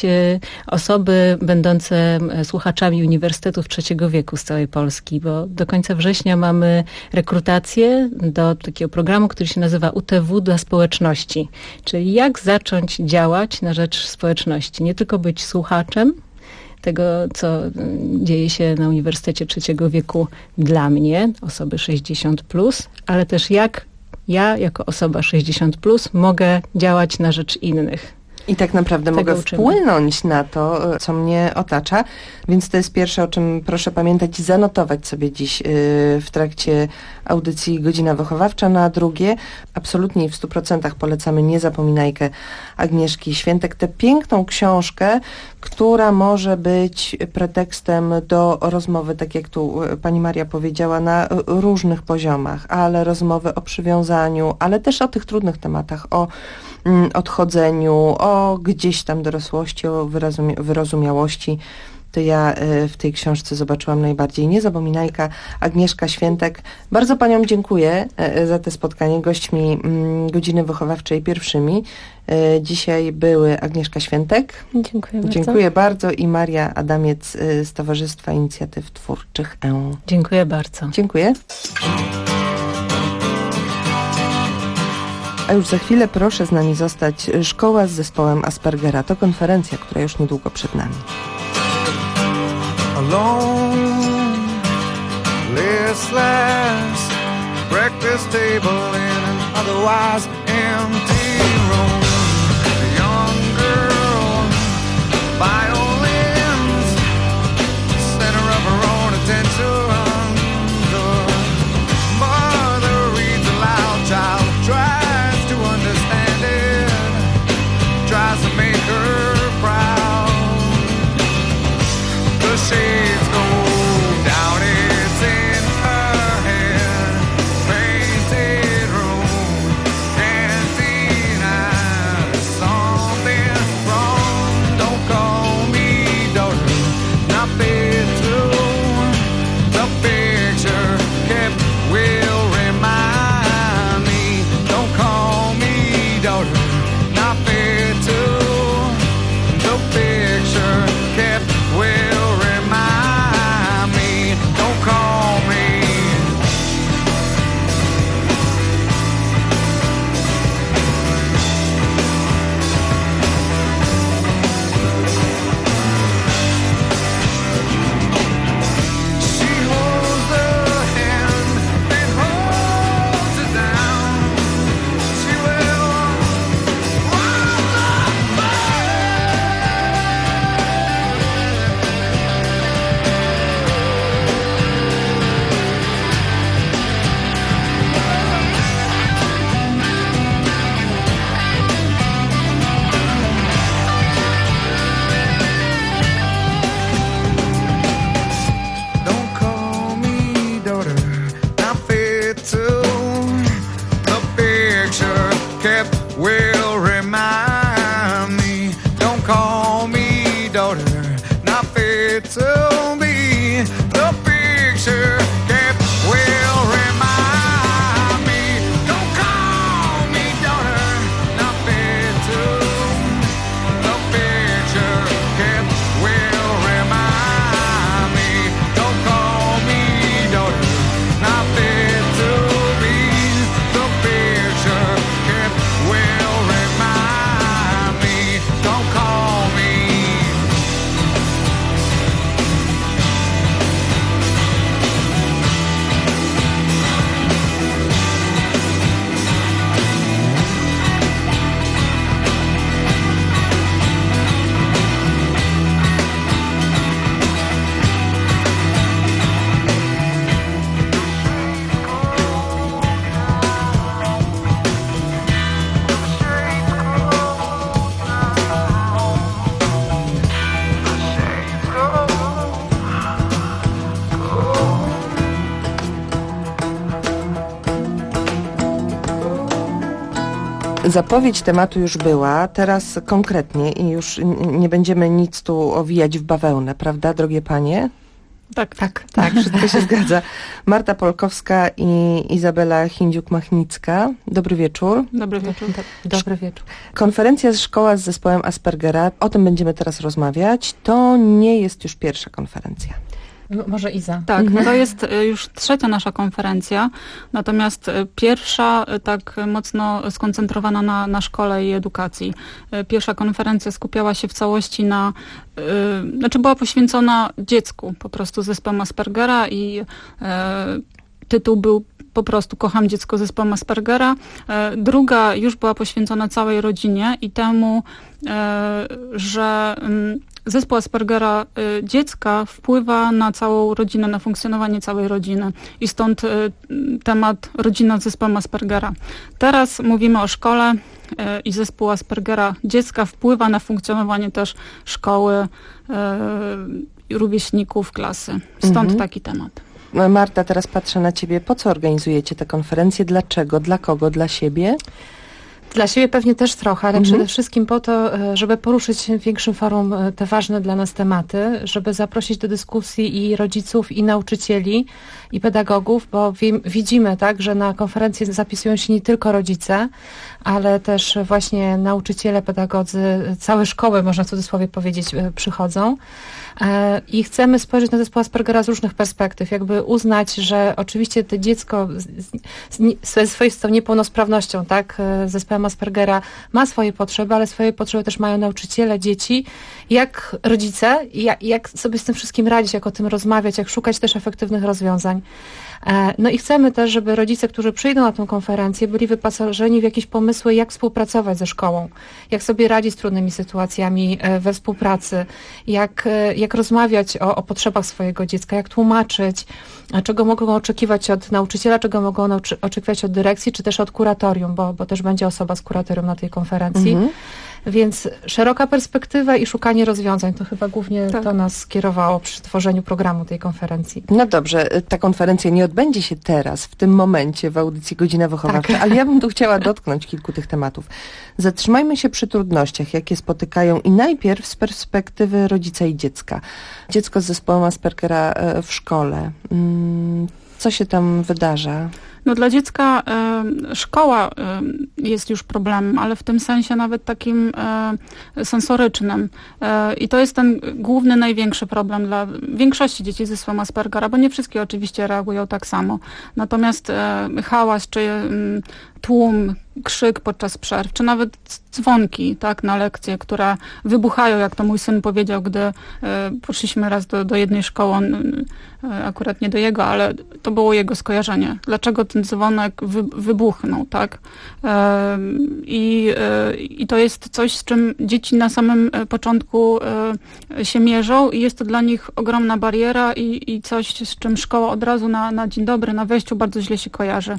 osoby będące słuchaczami Uniwersytetów trzeciego wieku z całej Polski, bo do końca września mamy rekrutację do takiego programu, który się nazywa UTW dla społeczności. Czyli jak zacząć działać na rzecz społeczności. Nie tylko być słuchaczem tego, co dzieje się na Uniwersytecie trzeciego wieku dla mnie, osoby 60+, ale też jak ja, jako osoba 60+, mogę działać na rzecz innych. I tak naprawdę mogę wpłynąć na to, co mnie otacza. Więc to jest pierwsze, o czym proszę pamiętać i zanotować sobie dziś w trakcie audycji Godzina Wychowawcza. No a drugie, absolutnie w 100% polecamy Niezapominajkę Agnieszki Świętek. Tę piękną książkę, która może być pretekstem do rozmowy, tak jak tu pani Maria powiedziała, na różnych poziomach, ale rozmowy o przywiązaniu, ale też o tych trudnych tematach, o odchodzeniu, o gdzieś tam dorosłości, o wyrozumiałości. to ja w tej książce zobaczyłam najbardziej. Niezapominajka, Agnieszka Świętek. Bardzo paniom dziękuję za te spotkanie. Gośćmi Godziny Wychowawczej pierwszymi dzisiaj były Agnieszka Świętek. Dziękuję bardzo. I Maria Adamiec z Towarzystwa Inicjatyw Twórczych E. Dziękuję bardzo. Dziękuję. A już za chwilę proszę z nami zostać. Szkoła z zespołem Aspergera. To konferencja, która już niedługo przed nami. Alone, listless, breakfast table in an otherwise empty room. A young girl, violins, center of her own attention. The mother reads aloud, child tries to understand it, tries to make her proud. The shades go down, it's in her head. Painted room, can't deny there's something wrong. Don't call me daughter, not fit to. The picture kept will remind me. Don't call me daughter, not fit to. The picture kept will remind me. Don't call me. She holds the hand and holds it down. She will rise up. Don't call me daughter, not fit to. The picture kept will remind me. Don't call me daughter, not fit to be. The picture kept will remind me. Don't call me daughter, not fit to. The picture kept will remind me. Don't call me daughter, not fit to be. The picture kept will remind me. Don't call me. Zapowiedź tematu już była, teraz konkretnie i już nie będziemy nic tu owijać w bawełnę, prawda, drogie panie? Tak, wszystko się zgadza. Marta Polkowska i Izabela Hindziuk-Machnicka. Dobry wieczór. Dobry wieczór. Dobry wieczór. Konferencja Szkoła z zespołem Aspergera, o tym będziemy teraz rozmawiać. To nie jest już pierwsza konferencja. Może Iza. Tak, to jest już trzecia nasza konferencja, natomiast pierwsza tak mocno skoncentrowana na szkole i edukacji. Pierwsza konferencja skupiała się w całości na, była poświęcona dziecku, po prostu zespołem Aspergera i tytuł był po prostu Kocham dziecko zespołem Aspergera. Druga już była poświęcona całej rodzinie i temu, że zespół Aspergera dziecka wpływa na całą rodzinę, na funkcjonowanie całej rodziny i stąd temat rodzina z zespołem Aspergera. Teraz mówimy o szkole i zespół Aspergera dziecka wpływa na funkcjonowanie też szkoły, rówieśników, klasy. Stąd taki temat. Marta, teraz patrzę na ciebie. Po co organizujecie te konferencje? Dlaczego? Dla kogo? Dla siebie? Dla siebie pewnie też trochę, ale przede wszystkim po to, żeby poruszyć w większym forum te ważne dla nas tematy, żeby zaprosić do dyskusji i rodziców, i nauczycieli, i pedagogów, bo widzimy, tak, że na konferencje zapisują się nie tylko rodzice, ale też właśnie nauczyciele, pedagodzy, całe szkoły, można w cudzysłowie powiedzieć, przychodzą. I chcemy spojrzeć na zespół Aspergera z różnych perspektyw, jakby uznać, że oczywiście to dziecko ze swoistą niepełnosprawnością, tak, zespołem Aspergera ma swoje potrzeby, ale swoje potrzeby też mają nauczyciele, dzieci, jak rodzice, jak sobie z tym wszystkim radzić, jak o tym rozmawiać, jak szukać też efektywnych rozwiązań. No i chcemy też, żeby rodzice, którzy przyjdą na tę konferencję, byli wyposażeni w jakieś pomysły, jak współpracować ze szkołą, jak sobie radzić z trudnymi sytuacjami we współpracy, jak rozmawiać o potrzebach swojego dziecka, jak tłumaczyć, czego mogą oczekiwać od nauczyciela, czego mogą oczekiwać od dyrekcji, czy też od kuratorium, bo też będzie osoba z kuratorium na tej konferencji. Więc szeroka perspektywa i szukanie rozwiązań, to chyba głównie to nas skierowało przy tworzeniu programu tej konferencji. No dobrze, ta konferencja nie odbędzie się teraz, w tym momencie, w audycji Godzina Wychowawcza, ale ja bym tu chciała dotknąć kilku tych tematów. Zatrzymajmy się przy trudnościach, jakie spotykają i najpierw z perspektywy rodzica i dziecka. Dziecko z zespołem Aspergera w szkole. Co się tam wydarza? No dla dziecka szkoła jest już problemem, ale w tym sensie nawet takim sensorycznym. I to jest ten główny, największy problem dla większości dzieci z zespołem Aspergera, bo nie wszystkie oczywiście reagują tak samo. Natomiast hałas czy tłum, krzyk podczas przerw, czy nawet dzwonki, tak, na lekcje, które wybuchają, jak to mój syn powiedział, gdy poszliśmy raz do jednej szkoły, on, akurat nie do jego, ale to było jego skojarzenie. Dlaczego ten dzwonek wybuchnął, tak? I to jest coś, z czym dzieci na samym początku się mierzą i jest to dla nich ogromna bariera i coś, z czym szkoła od razu na dzień dobry, na wejściu bardzo źle się kojarzy.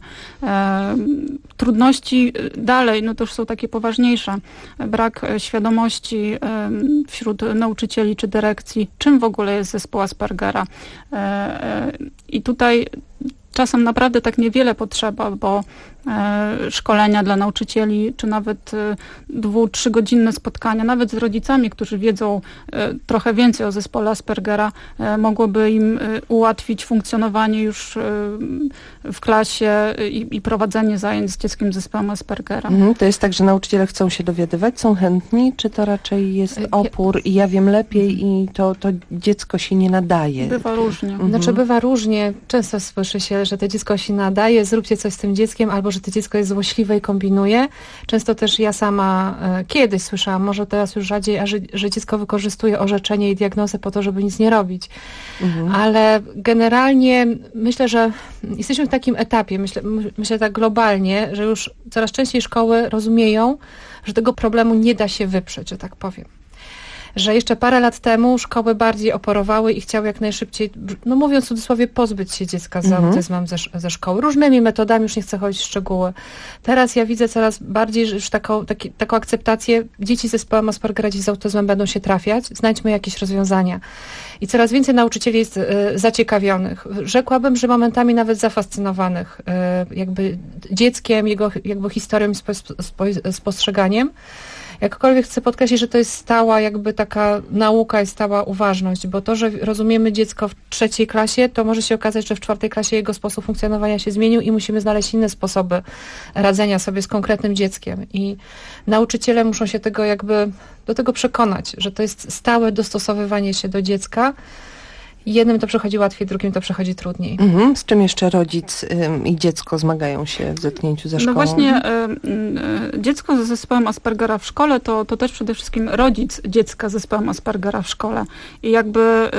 Trudności dalej, no to już są takie poważniejsze. Brak świadomości wśród nauczycieli czy dyrekcji, czym w ogóle jest zespół Aspergera. I tutaj czasem naprawdę tak niewiele potrzeba, bo szkolenia dla nauczycieli, czy nawet 2-3 godzinne spotkania, nawet z rodzicami, którzy wiedzą trochę więcej o zespole Aspergera, mogłoby im ułatwić funkcjonowanie już w klasie i prowadzenie zajęć z dzieckiem z zespołem Aspergera. To jest tak, że nauczyciele chcą się dowiadywać, są chętni, czy to raczej jest opór i ja wiem lepiej i to dziecko się nie nadaje? Bywa różnie. Znaczy bywa różnie. Często słyszy się, że to dziecko się nadaje, zróbcie coś z tym dzieckiem, albo że to dziecko jest złośliwe i kombinuje. Często też ja sama kiedyś słyszałam, może teraz już rzadziej, że dziecko wykorzystuje orzeczenie i diagnozę po to, żeby nic nie robić. Ale generalnie myślę, że jesteśmy w takim etapie, myślę tak globalnie, że już coraz częściej szkoły rozumieją, że tego problemu nie da się wyprzeć, że tak powiem. Że jeszcze parę lat temu szkoły bardziej oporowały i chciały jak najszybciej, no mówiąc w cudzysłowie, pozbyć się dziecka z autyzmem ze szkoły. Różnymi metodami, już nie chcę chodzić w szczegóły. Teraz ja widzę coraz bardziej już taką akceptację. Dzieci z zespołem Aspergera, dzieci z autyzmem będą się trafiać. Znajdźmy jakieś rozwiązania. I coraz więcej nauczycieli jest zaciekawionych. Rzekłabym, że momentami nawet zafascynowanych jakby dzieckiem, jego jakby historią i spostrzeganiem. Jakkolwiek chcę podkreślić, że to jest stała jakby taka nauka i stała uważność, bo to, że rozumiemy dziecko w 3. klasie, to może się okazać, że w 4. klasie jego sposób funkcjonowania się zmienił i musimy znaleźć inne sposoby radzenia sobie z konkretnym dzieckiem. I nauczyciele muszą się do tego przekonać, że to jest stałe dostosowywanie się do dziecka. Jednym to przechodzi łatwiej, drugim to przechodzi trudniej. Z czym jeszcze rodzic i dziecko zmagają się w zetknięciu ze szkołą? No właśnie dziecko ze zespołem Aspergera w szkole to też przede wszystkim rodzic dziecka z zespołem Aspergera w szkole. I jakby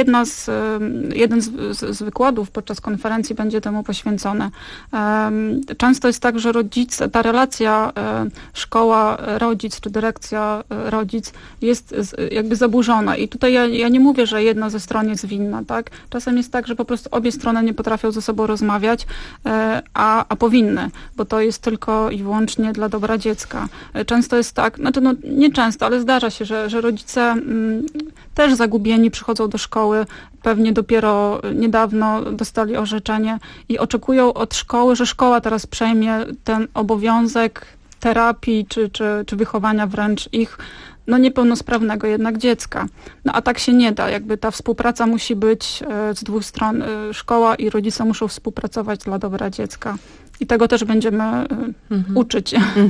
jeden z wykładów podczas konferencji będzie temu poświęcony. Często jest tak, że rodzice, ta relacja szkoła-rodzic czy dyrekcja-rodzic jest jakby zaburzona. I tutaj ja nie mówię, że jedna ze stron jest winna. Tak? Czasem jest tak, że po prostu obie strony nie potrafią ze sobą rozmawiać, a powinny, bo to jest tylko i wyłącznie dla dobra dziecka. Często jest tak, nie często, ale zdarza się, że rodzice też zagubieni przychodzą do szkoły, pewnie dopiero niedawno dostali orzeczenie i oczekują od szkoły, że szkoła teraz przejmie ten obowiązek terapii czy wychowania wręcz ich niepełnosprawnego jednak dziecka. A tak się nie da. Jakby ta współpraca musi być z dwóch stron. Szkoła i rodzice muszą współpracować dla dobra dziecka. I tego też będziemy uczyć.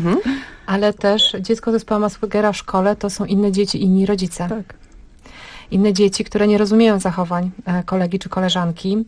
Ale też dziecko z zespołem Aspergera w szkole to są inne dzieci, inni rodzice. Tak. Inne dzieci, które nie rozumieją zachowań kolegi czy koleżanki.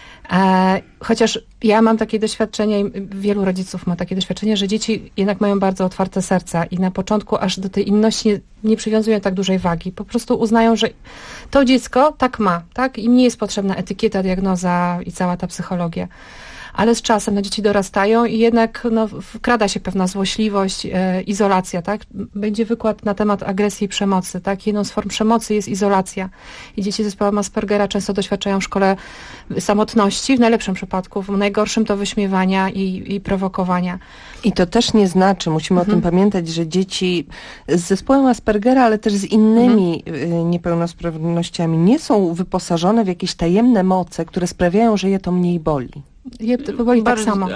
Chociaż ja mam takie doświadczenie, i wielu rodziców ma takie doświadczenie, że dzieci jednak mają bardzo otwarte serca i na początku aż do tej inności nie przywiązują tak dużej wagi. Po prostu uznają, że to dziecko tak ma, tak? Im nie jest potrzebna etykieta, diagnoza i cała ta psychologia. Ale z czasem dzieci dorastają i jednak wkrada się pewna złośliwość, izolacja, tak? Będzie wykład na temat agresji i przemocy, tak? Jedną z form przemocy jest izolacja. I dzieci z zespołem Aspergera często doświadczają w szkole samotności, w najlepszym przypadku, w najgorszym to wyśmiewania i prowokowania. I to też nie znaczy, musimy o tym pamiętać, że dzieci z zespołem Aspergera, ale też z innymi niepełnosprawnościami nie są wyposażone w jakieś tajemne moce, które sprawiają, że je to mniej boli. Boli tak samo.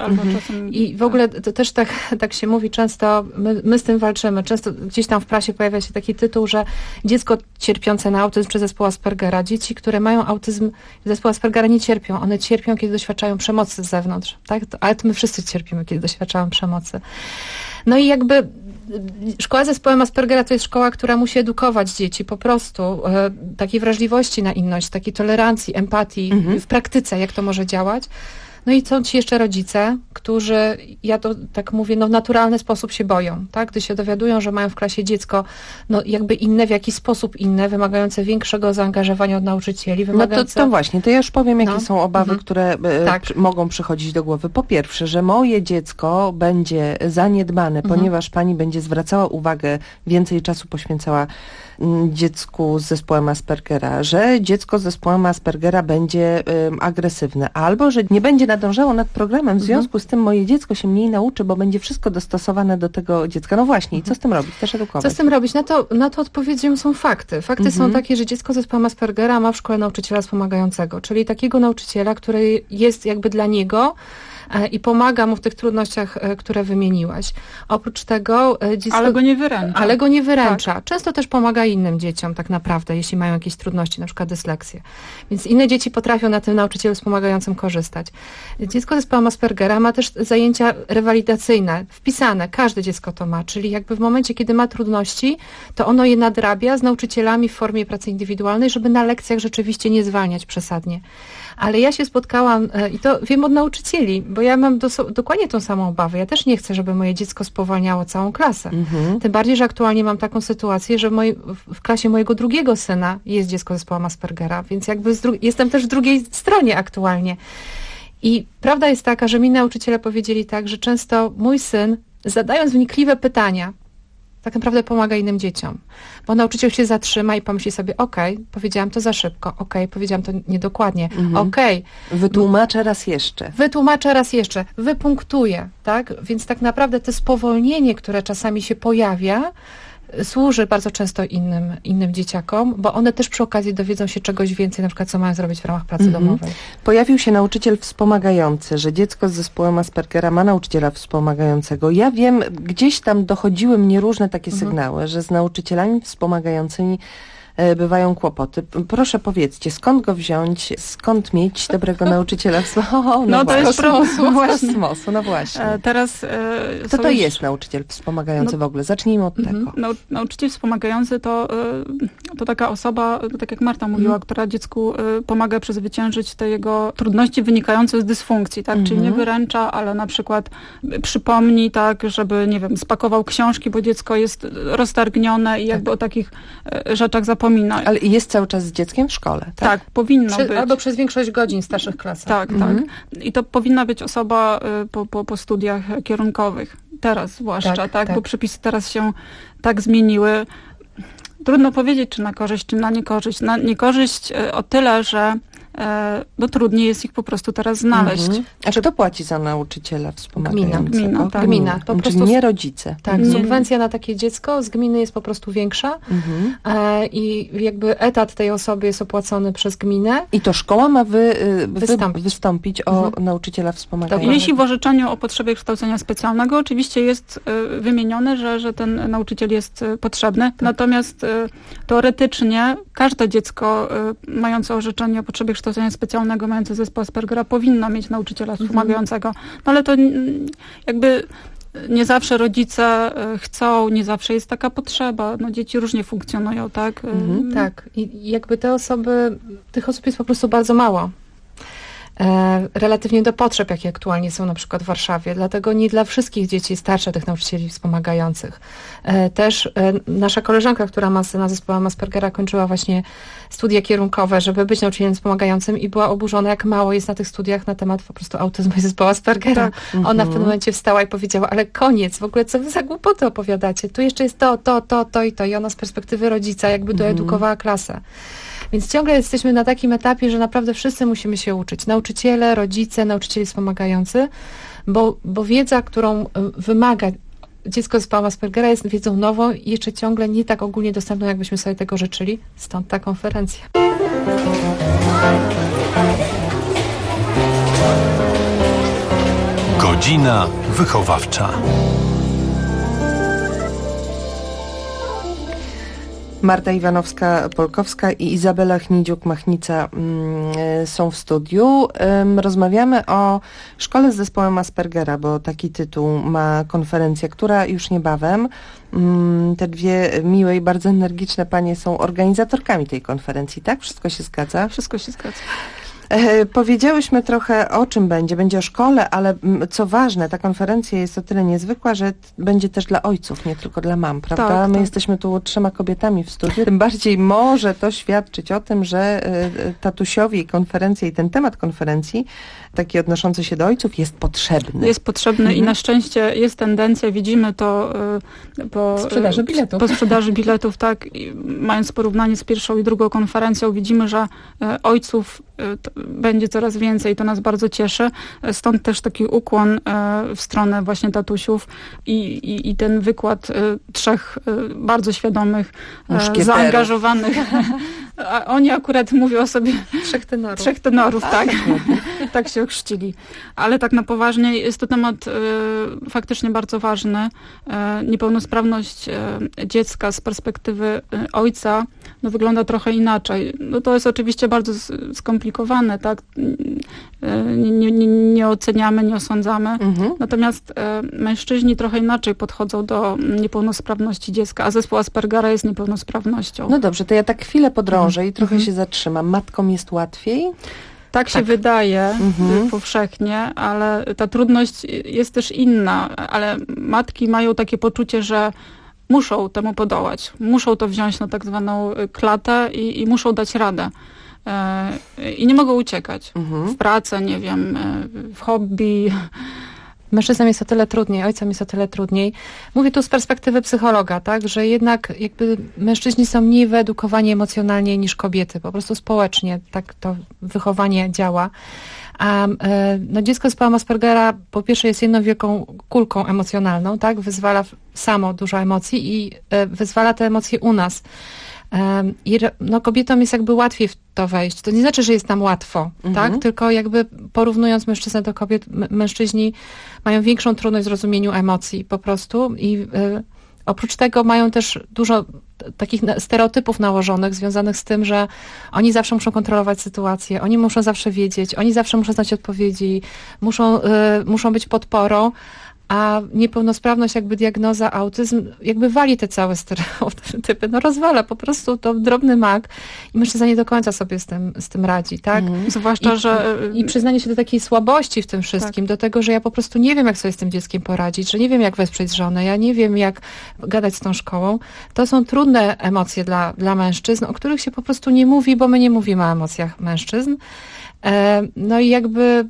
I w ogóle to też tak się mówi często, my z tym walczymy. Często gdzieś tam w prasie pojawia się taki tytuł, że dziecko cierpiące na autyzm czy zespół Aspergera. Dzieci, które mają autyzm, zespół Aspergera nie cierpią. One cierpią, kiedy doświadczają przemocy z zewnątrz. Tak? Ale my wszyscy cierpimy, kiedy doświadczamy przemocy. No i jakby szkoła z zespołem Aspergera to jest szkoła, która musi edukować dzieci po prostu takiej wrażliwości na inność, takiej tolerancji, empatii w praktyce, jak to może działać. No i są ci jeszcze rodzice, którzy, ja to tak mówię, w naturalny sposób się boją, tak? Gdy się dowiadują, że mają w klasie dziecko, jakby inne, w jakiś sposób inne, wymagające większego zaangażowania od nauczycieli. To właśnie, to ja już powiem, jakie są obawy, które mogą przychodzić do głowy. Po pierwsze, że moje dziecko będzie zaniedbane, ponieważ pani będzie zwracała uwagę, więcej czasu poświęcała dziecku z zespołem Aspergera, że dziecko z zespołem Aspergera będzie agresywne, albo że nie będzie nadążało nad programem, w związku z tym moje dziecko się mniej nauczy, bo będzie wszystko dostosowane do tego dziecka. No właśnie, i co z tym robić? Też edukować. Co z tym robić? Na to odpowiedzią są fakty. Fakty są takie, że dziecko z zespołem Aspergera ma w szkole nauczyciela wspomagającego, czyli takiego nauczyciela, który jest jakby dla niego i pomaga mu w tych trudnościach, które wymieniłaś. Oprócz tego dziecko... Ale go nie wyręcza. Tak. Często też pomaga innym dzieciom tak naprawdę, jeśli mają jakieś trudności, na przykład dysleksję. Więc inne dzieci potrafią na tym nauczycielu wspomagającym korzystać. Dziecko z zespołem Aspergera ma też zajęcia rewalidacyjne, wpisane. Każde dziecko to ma, czyli jakby w momencie, kiedy ma trudności, to ono je nadrabia z nauczycielami w formie pracy indywidualnej, żeby na lekcjach rzeczywiście nie zwalniać przesadnie. Ale ja się spotkałam, i to wiem od nauczycieli, bo ja mam dokładnie tą samą obawę. Ja też nie chcę, żeby moje dziecko spowalniało całą klasę. Tym bardziej, że aktualnie mam taką sytuację, że w klasie mojego drugiego syna jest dziecko z zespołem Aspergera, więc jakby jestem też w drugiej stronie aktualnie. I prawda jest taka, że mi nauczyciele powiedzieli tak, że często mój syn, zadając wnikliwe pytania, tak naprawdę pomaga innym dzieciom. Bo nauczyciel się zatrzyma i pomyśli sobie, powiedziałam to za szybko, powiedziałam to niedokładnie, Wytłumaczę raz jeszcze, wypunktuję, tak? Więc tak naprawdę to spowolnienie, które czasami się pojawia, służy bardzo często innym dzieciakom, bo one też przy okazji dowiedzą się czegoś więcej, na przykład co mają zrobić w ramach pracy domowej. Pojawił się nauczyciel wspomagający, że dziecko z zespołem Aspergera ma nauczyciela wspomagającego. Ja wiem, gdzieś tam dochodziły mnie różne takie sygnały, że z nauczycielami wspomagającymi bywają kłopoty. Proszę powiedzcie, skąd go wziąć, skąd mieć dobrego nauczyciela? To jest kosmosu, no właśnie. Teraz, Kto to jest nauczyciel wspomagający w ogóle? Zacznijmy od tego. Nauczyciel wspomagający to taka osoba, tak jak Marta mówiła, która dziecku pomaga przezwyciężyć te jego trudności wynikające z dysfunkcji, tak? Czyli nie wyręcza, ale na przykład przypomni, tak, żeby, nie wiem, spakował książki, bo dziecko jest roztargnione i jakby o takich rzeczach zapomina. Ale jest cały czas z dzieckiem w szkole, tak? Tak, powinno być. Albo przez większość godzin w starszych klasach. Tak. I to powinna być osoba po studiach kierunkowych. Teraz zwłaszcza, tak? Bo przepisy teraz się tak zmieniły. Trudno powiedzieć, czy na korzyść, czy na niekorzyść. Na niekorzyść o tyle, że no trudniej jest ich po prostu teraz znaleźć. A kto płaci za nauczyciela wspomagającego? Gmina, tak. Gmina. Po prostu nie rodzice. Tak, subwencja na takie dziecko z gminy jest po prostu większa i jakby etat tej osoby jest opłacony przez gminę. I to szkoła ma wystąpić o nauczyciela wspomagającego. Jeśli w orzeczeniu o potrzebie kształcenia specjalnego oczywiście jest wymienione, że ten nauczyciel jest potrzebny, natomiast teoretycznie każde dziecko mające orzeczenie o potrzebie kształcenia specjalnego, mające zespół Aspergera powinno mieć nauczyciela wspomagającego. No ale to jakby nie zawsze rodzice chcą, nie zawsze jest taka potrzeba. No, dzieci różnie funkcjonują, tak? Tak. I jakby tych osób jest po prostu bardzo mało. Relatywnie do potrzeb, jakie aktualnie są na przykład w Warszawie. Dlatego nie dla wszystkich dzieci starcza tych nauczycieli wspomagających. Też nasza koleżanka, która ma syna z zespołem Aspergera, kończyła właśnie studia kierunkowe, żeby być nauczycielem wspomagającym i była oburzona, jak mało jest na tych studiach na temat po prostu autyzmu i zespołu Aspergera. Tak. Ona w pewnym momencie wstała i powiedziała, ale koniec, w ogóle co wy za głupoty opowiadacie? Tu jeszcze jest to i to. I ona z perspektywy rodzica jakby doedukowała klasę. Więc ciągle jesteśmy na takim etapie, że naprawdę wszyscy musimy się uczyć. Nauczyciele, rodzice, nauczycieli wspomagający, bo wiedza, którą wymaga dziecko z zespołem Aspergera, jest wiedzą nową i jeszcze ciągle nie tak ogólnie dostępną, jakbyśmy sobie tego życzyli. Stąd ta konferencja. Godzina wychowawcza. Marta Iwanowska-Polkowska i Izabela Chnidziuk-Machnica są w studiu. Rozmawiamy o szkole z zespołem Aspergera, bo taki tytuł ma konferencja, która już niebawem. Te dwie miłe i bardzo energiczne panie są organizatorkami tej konferencji, tak? Wszystko się zgadza? Wszystko się zgadza. Powiedziałyśmy trochę o czym będzie o szkole, ale co ważne, ta konferencja jest o tyle niezwykła, że będzie też dla ojców, nie tylko dla mam, prawda? Tak, My jesteśmy tu 3 kobietami w studiu, tym bardziej może to świadczyć o tym, że tatusiowi konferencja i ten temat konferencji, taki odnoszący się do ojców, jest potrzebny. Jest potrzebny i na szczęście jest tendencja, widzimy to po sprzedaży biletów, tak, i mając porównanie z pierwszą i drugą konferencją, widzimy, że ojców będzie coraz więcej, to nas bardzo cieszy. Stąd też taki ukłon w stronę właśnie tatusiów i ten wykład 3 bardzo świadomych, zaangażowanych. A oni akurat mówią o sobie 3 tenorów, tak. Tak się ochrzcili. Ale tak na poważnie jest to temat faktycznie bardzo ważny. Niepełnosprawność dziecka z perspektywy ojca wygląda trochę inaczej. No to jest oczywiście bardzo skomplikowane, tak? Nie oceniamy, nie osądzamy. Natomiast mężczyźni trochę inaczej podchodzą do niepełnosprawności dziecka, a zespół Aspergera jest niepełnosprawnością. No dobrze, to ja tak chwilę podrążę i trochę się zatrzymam. Matkom jest łatwiej? Tak się wydaje powszechnie, ale ta trudność jest też inna, ale matki mają takie poczucie, że muszą temu podołać, muszą to wziąć na tak zwaną klatę i muszą dać radę. I nie mogą uciekać w pracę, nie wiem, w hobby. Mężczyznom jest o tyle trudniej, ojcom jest o tyle trudniej. Mówię tu z perspektywy psychologa, tak, że jednak jakby mężczyźni są mniej wyedukowani emocjonalnie niż kobiety, po prostu społecznie tak to wychowanie działa. A dziecko z zespołem Aspergera po pierwsze jest jedną wielką kulką emocjonalną, tak, wyzwala samo dużo emocji i wyzwala te emocje u nas. I kobietom jest jakby łatwiej w to wejść. To nie znaczy, że jest nam łatwo, tak? Tylko jakby porównując mężczyznę do kobiet, mężczyźni mają większą trudność w zrozumieniu emocji po prostu i oprócz tego mają też dużo takich stereotypów nałożonych, związanych z tym, że oni zawsze muszą kontrolować sytuację, oni muszą zawsze wiedzieć, oni zawsze muszą znać odpowiedzi, muszą być podporą, a niepełnosprawność, jakby diagnoza autyzm, jakby wali te całe stereotypy, rozwala po prostu to drobny mak i mężczyzna nie do końca sobie z tym radzi, tak? Zwłaszcza, że... I przyznanie się do takiej słabości w tym wszystkim, do tego, że ja po prostu nie wiem, jak sobie z tym dzieckiem poradzić, że nie wiem, jak wesprzeć żonę, ja nie wiem, jak gadać z tą szkołą. To są trudne emocje dla mężczyzn, o których się po prostu nie mówi, bo my nie mówimy o emocjach mężczyzn. No i jakby...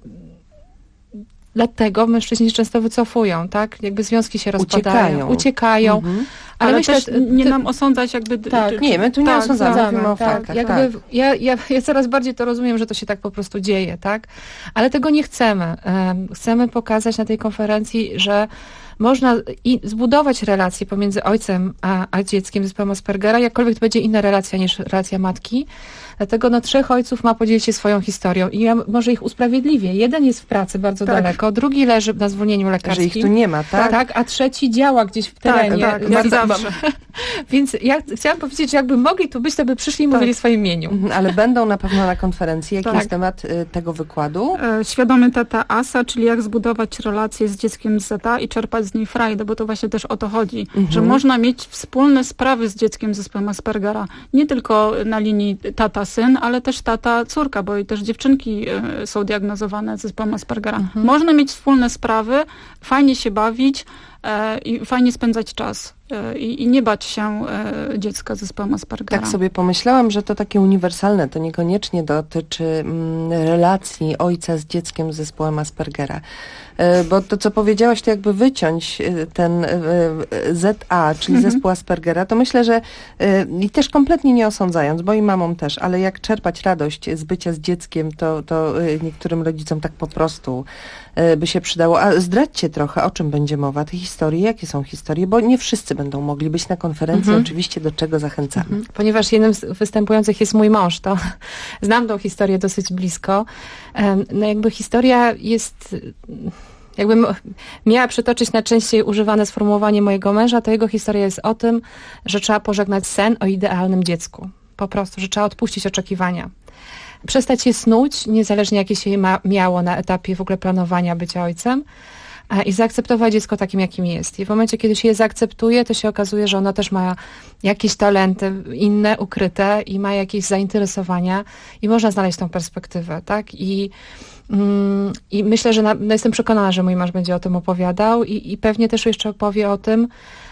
Dlatego mężczyźni często wycofują, tak? Jakby związki się rozpadają, uciekają. Ale myślę, też nie nam osądzać jakby... Tak, nie, my tu nie osądzamy, mówimy o faktach. Jakby ja coraz bardziej to rozumiem, że to się tak po prostu dzieje, tak? Ale tego nie chcemy. Chcemy pokazać na tej konferencji, że można zbudować relacje pomiędzy ojcem a dzieckiem z zespołem Aspergera, jakkolwiek to będzie inna relacja niż relacja matki. Dlatego 3 ojców ma podzielić się swoją historią i ja może ich usprawiedliwię. Jeden jest w pracy bardzo daleko, drugi leży na zwolnieniu lekarskim. Że ich tu nie ma, tak? Tak, a trzeci działa gdzieś w terenie. Tak, jak zawsze. Więc ja chciałam powiedzieć, że jakby mogli tu być, to by przyszli i mówili w swoim imieniu. Ale będą na pewno na konferencji. Jaki jest temat tego wykładu? Świadomy tata ASA, czyli jak zbudować relacje z dzieckiem z ZA i czerpać z niej frajdę, bo to właśnie też o to chodzi, że można mieć wspólne sprawy z dzieckiem z zespołem Aspergera. Nie tylko na linii tata-syn, ale też tata-córka, bo i też dziewczynki są diagnozowane z zespołem Aspergera. Można mieć wspólne sprawy, fajnie się bawić i fajnie spędzać czas. I nie bać się dziecka z zespołem Aspergera. Tak sobie pomyślałam, że to takie uniwersalne, to niekoniecznie dotyczy relacji ojca z dzieckiem z zespołem Aspergera. Bo to, co powiedziałaś, to jakby wyciąć ten ZA, czyli zespół Aspergera, to myślę, że i też kompletnie nie osądzając, bo i mamom też, ale jak czerpać radość z bycia z dzieckiem, to niektórym rodzicom tak po prostu by się przydało. A zdradźcie trochę, o czym będzie mowa, te historie, jakie są historie, bo nie wszyscy będą mogli być na konferencji, oczywiście do czego zachęcamy. Ponieważ jednym z występujących jest mój mąż, to znam tą historię dosyć blisko. No jakby historia jest... Jakbym miała przytoczyć najczęściej używane sformułowanie mojego męża, to jego historia jest o tym, że trzeba pożegnać sen o idealnym dziecku. Po prostu, że trzeba odpuścić oczekiwania. Przestać je snuć, niezależnie jakie się miało na etapie w ogóle planowania bycia ojcem, i zaakceptować dziecko takim, jakim jest. I w momencie, kiedy się je zaakceptuje, to się okazuje, że ono też ma jakieś talenty inne, ukryte i ma jakieś zainteresowania i można znaleźć tą perspektywę, tak? I myślę, że jestem przekonana, że mój mąż będzie o tym opowiadał i pewnie też jeszcze opowie o tym,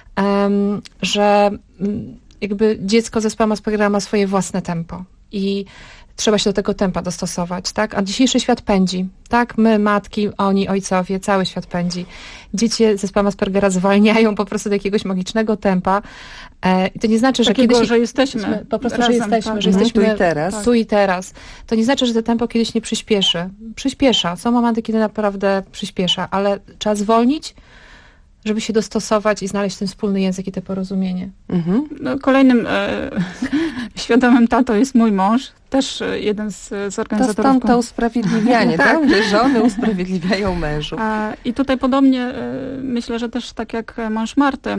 że jakby dziecko z zespołem Aspergera ma swoje własne tempo i trzeba się do tego tempa dostosować, tak? A dzisiejszy świat pędzi, tak? My, matki, oni, ojcowie, cały świat pędzi. Dzieci z zespołem Aspergera zwalniają po prostu do jakiegoś magicznego tempa. I to nie znaczy, że takiego, kiedyś... że jesteśmy. Po prostu, razem, że jesteśmy, tak. że jesteśmy tu i teraz. Tak. Tu i teraz. To nie znaczy, że to tempo kiedyś nie przyspieszy. Przyspiesza. Są momenty, kiedy naprawdę przyspiesza, ale trzeba zwolnić, żeby się dostosować i znaleźć ten wspólny język i to porozumienie. No, kolejnym świadomym tatą jest mój mąż, też jeden z organizatorów. To stąd to usprawiedliwianie, tak? Że żony usprawiedliwiają mężów. I tutaj podobnie myślę, że też tak jak mąż Marty,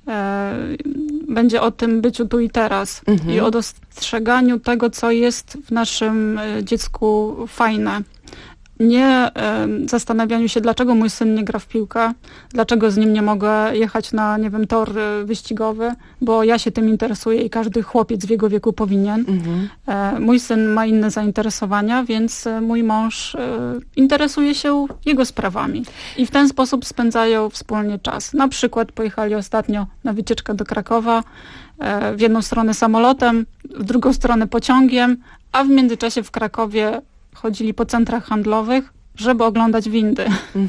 będzie o tym byciu tu i teraz i o dostrzeganiu tego, co jest w naszym dziecku fajne. Nie zastanawianiu się, dlaczego mój syn nie gra w piłkę, dlaczego z nim nie mogę jechać na, nie wiem, tor wyścigowy, bo ja się tym interesuję i każdy chłopiec w jego wieku powinien. Mój syn ma inne zainteresowania, więc mój mąż interesuje się jego sprawami. I w ten sposób spędzają wspólnie czas. Na przykład pojechali ostatnio na wycieczkę do Krakowa, w jedną stronę samolotem, w drugą stronę pociągiem, a w międzyczasie w Krakowie chodzili po centrach handlowych, żeby oglądać windy.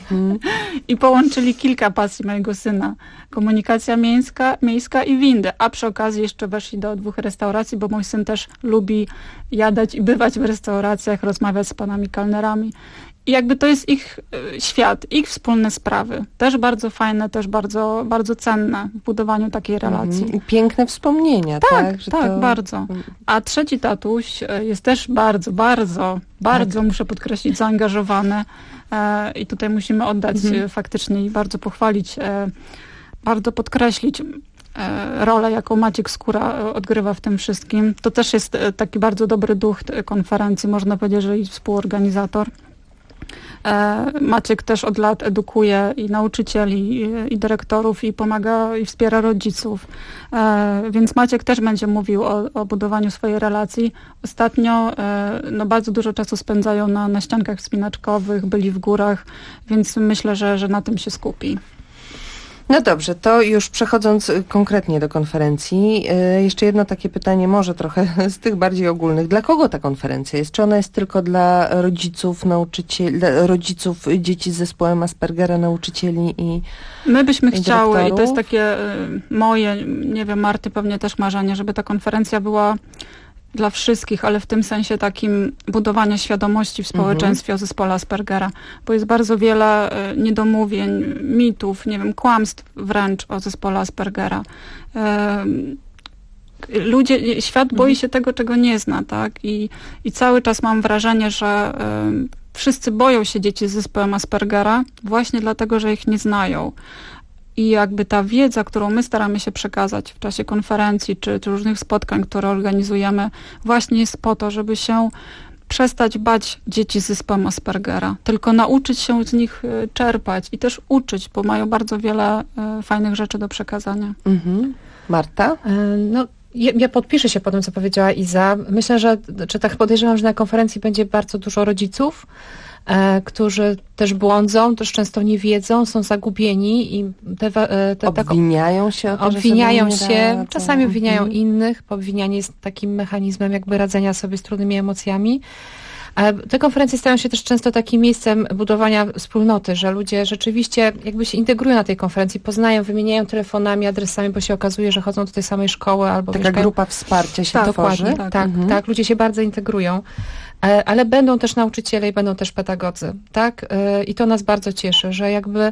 I połączyli kilka pasji mojego syna. Komunikacja miejska i windy. A przy okazji jeszcze weszli do 2 restauracji, bo mój syn też lubi jadać i bywać w restauracjach, rozmawiać z panami kelnerami. I jakby to jest ich świat, ich wspólne sprawy. Też bardzo fajne, też bardzo, bardzo cenne w budowaniu takiej relacji. I piękne wspomnienia, tak? Że tak, bardzo. A trzeci tatuś jest też bardzo, muszę podkreślić, zaangażowany. I tutaj musimy oddać faktycznie i bardzo pochwalić, bardzo podkreślić rolę, jaką Maciek Skóra odgrywa w tym wszystkim. To też jest taki bardzo dobry duch konferencji, można powiedzieć, że i współorganizator. Maciek też od lat edukuje i nauczycieli, i dyrektorów, i pomaga, i wspiera rodziców. Więc Maciek też będzie mówił o budowaniu swojej relacji. Ostatnio bardzo dużo czasu spędzają na ściankach wspinaczkowych, byli w górach, więc myślę, że na tym się skupi. No dobrze, to już przechodząc konkretnie do konferencji, jeszcze jedno takie pytanie, może trochę z tych bardziej ogólnych. Dla kogo ta konferencja jest? Czy ona jest tylko dla rodziców, nauczycieli, rodziców dzieci z zespołem Aspergera, nauczycieli i My byśmy chciały, dyrektorów? i to jest takie moje, nie wiem, Marty pewnie też marzenie, żeby ta konferencja była dla wszystkich, ale w tym sensie takim budowania świadomości w społeczeństwie o zespole Aspergera, bo jest bardzo wiele niedomówień, mitów, nie wiem, kłamstw wręcz o zespole Aspergera. Świat boi się tego, czego nie zna, tak? I cały czas mam wrażenie, że wszyscy boją się dzieci z zespołem Aspergera właśnie dlatego, że ich nie znają. I jakby ta wiedza, którą my staramy się przekazać w czasie konferencji czy różnych spotkań, które organizujemy, właśnie jest po to, żeby się przestać bać dzieci z zespołem Aspergera, tylko nauczyć się z nich czerpać i też uczyć, bo mają bardzo wiele fajnych rzeczy do przekazania. Marta? No, ja podpiszę się po tym, co powiedziała Iza. Myślę, czy tak podejrzewam, że na konferencji będzie bardzo dużo rodziców, którzy też błądzą, też często nie wiedzą, są zagubieni i obwiniają się o to, obwiniają że się, czasami obwiniają innych, bo obwinianie jest takim mechanizmem jakby radzenia sobie z trudnymi emocjami. Te konferencje stają się też często takim miejscem budowania wspólnoty, że ludzie rzeczywiście jakby się integrują na tej konferencji, poznają, wymieniają telefonami, adresami, bo się okazuje, że chodzą do tej samej szkoły albo taka mieszkają. Grupa wsparcia się tworzy. Dokładnie, tak, ludzie się bardzo integrują. Ale będą też nauczyciele i będą też pedagodzy, tak? I to nas bardzo cieszy, że jakby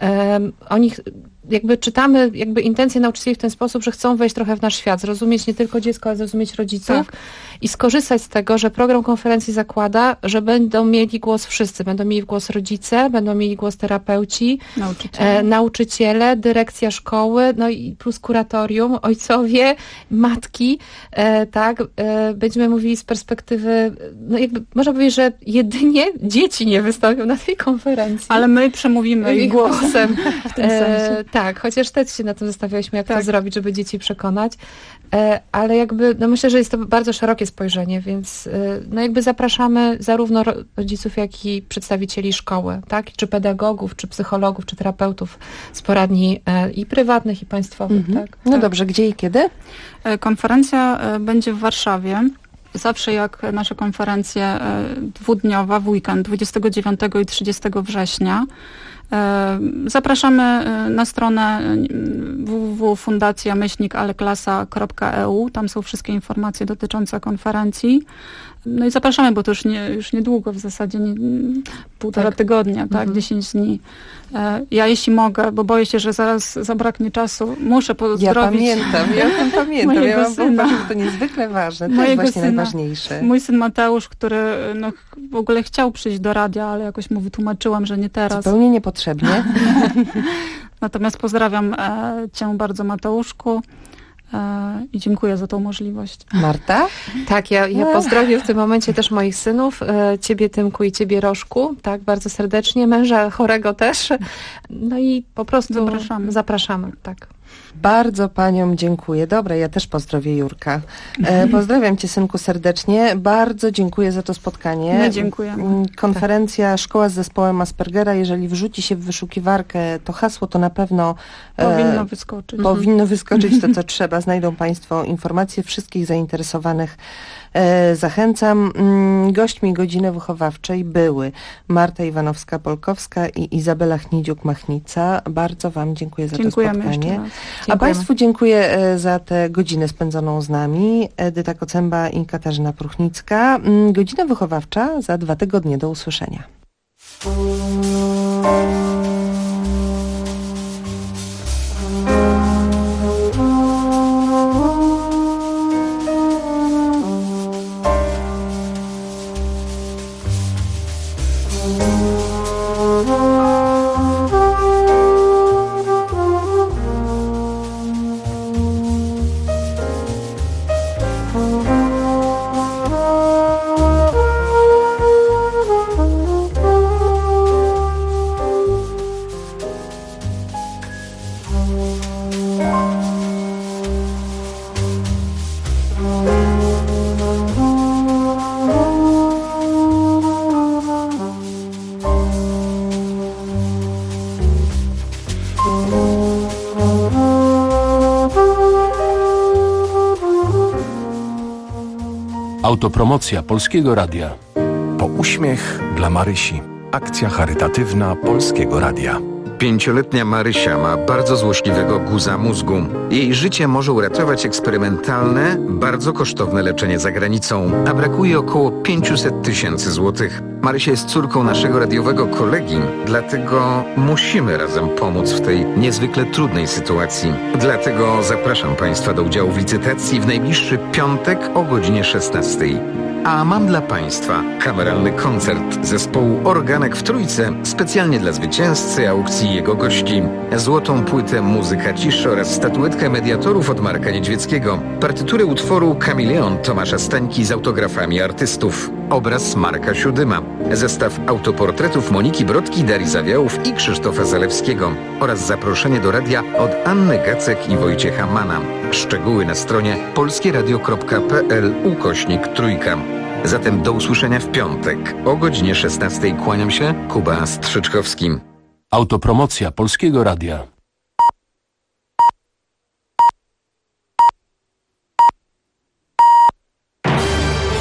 oni jakby czytamy jakby intencje nauczycieli w ten sposób, że chcą wejść trochę w nasz świat, zrozumieć nie tylko dziecko, ale zrozumieć rodziców i skorzystać z tego, że program konferencji zakłada, że będą mieli głos wszyscy. Będą mieli głos rodzice, będą mieli głos terapeuci, nauczyciele, dyrekcja szkoły, no i plus kuratorium, ojcowie, matki, tak? Będziemy mówili z perspektywy, no jakby można powiedzieć, że jedynie dzieci nie wystąpią na tej konferencji. Ale my przemówimy ich głosem w tym sensie. Tak, chociaż też się na tym zastanawialiśmy, jak to zrobić, żeby dzieci przekonać. Ale jakby, no myślę, że jest to bardzo szerokie spojrzenie, więc no jakby zapraszamy zarówno rodziców, jak i przedstawicieli szkoły, tak? Czy pedagogów, czy psychologów, czy terapeutów z poradni i prywatnych, i państwowych, tak? No dobrze, gdzie i kiedy? Konferencja będzie w Warszawie. Zawsze jak nasze konferencje dwudniowa w weekend 29 i 30 września. Zapraszamy na stronę www.fundacja-aleklasa.eu. Tam są wszystkie informacje dotyczące konferencji. No i zapraszamy, bo to już niedługo, w zasadzie półtora tygodnia, tak, 10 dni. Ja jeśli mogę, bo boję się, że zaraz zabraknie czasu, muszę pozdrowić. Ja o tym pamiętam. Ja mam syna. To niezwykle ważne, to jest właśnie najważniejsze. Mój syn Mateusz, który w ogóle chciał przyjść do radia, ale jakoś mu wytłumaczyłam, że nie teraz. Zupełnie niepotrzebnie. Natomiast pozdrawiam cię bardzo, Mateuszku. I dziękuję za tą możliwość. Marta? Tak, ja pozdrowię w tym momencie też moich synów, ciebie Tymku i ciebie Rożku, tak, bardzo serdecznie, męża chorego też. No i po prostu zapraszamy, tak. Bardzo paniom dziękuję. Dobra, ja też pozdrowię Jurka. Pozdrawiam cię, synku, serdecznie. Bardzo dziękuję za to spotkanie. My dziękujemy. Konferencja Szkoła z zespołem Aspergera. Jeżeli wrzuci się w wyszukiwarkę to hasło, to na pewno powinno wyskoczyć. Powinno wyskoczyć to, co trzeba. Znajdą państwo informacje wszystkich zainteresowanych. Zachęcam. Gośćmi Godziny Wychowawczej były Marta Iwanowska-Polkowska i Izabela Chnidziuk-Machnica. Bardzo wam dziękuję za to spotkanie. A państwu dziękuję za tę godzinę spędzoną z nami. Edyta Kocęba i Katarzyna Pruchnicka. Godzina Wychowawcza za 2 tygodnie. Do usłyszenia. Autopromocja Polskiego Radia. Po uśmiech dla Marysi. Akcja charytatywna Polskiego Radia. 5-letnia Marysia ma bardzo złośliwego guza mózgu. Jej życie może uratować eksperymentalne, bardzo kosztowne leczenie za granicą, a brakuje około 500 000 złotych. Marysia jest córką naszego radiowego kolegi, dlatego musimy razem pomóc w tej niezwykle trudnej sytuacji. Dlatego zapraszam Państwa do udziału w licytacji w najbliższy piątek o godzinie 16. A mam dla Państwa kameralny koncert zespołu Organek w Trójce specjalnie dla zwycięzcy aukcji i jego gości. Złotą płytę Muzyka ciszy oraz statuetkę mediatorów od Marka Niedźwieckiego. Partyturę utworu Kameleon Tomasza Stańki z autografami artystów. Obraz Marka Siódyma. Zestaw autoportretów Moniki Brodki, Darii Zawiałów i Krzysztofa Zalewskiego. Oraz zaproszenie do radia od Anny Gacek i Wojciecha Mana. Szczegóły na stronie polskieradio.pl/trójka. Zatem do usłyszenia w piątek o godzinie 16. Kłaniam się, Kuba Strzyczkowski. Autopromocja Polskiego Radia.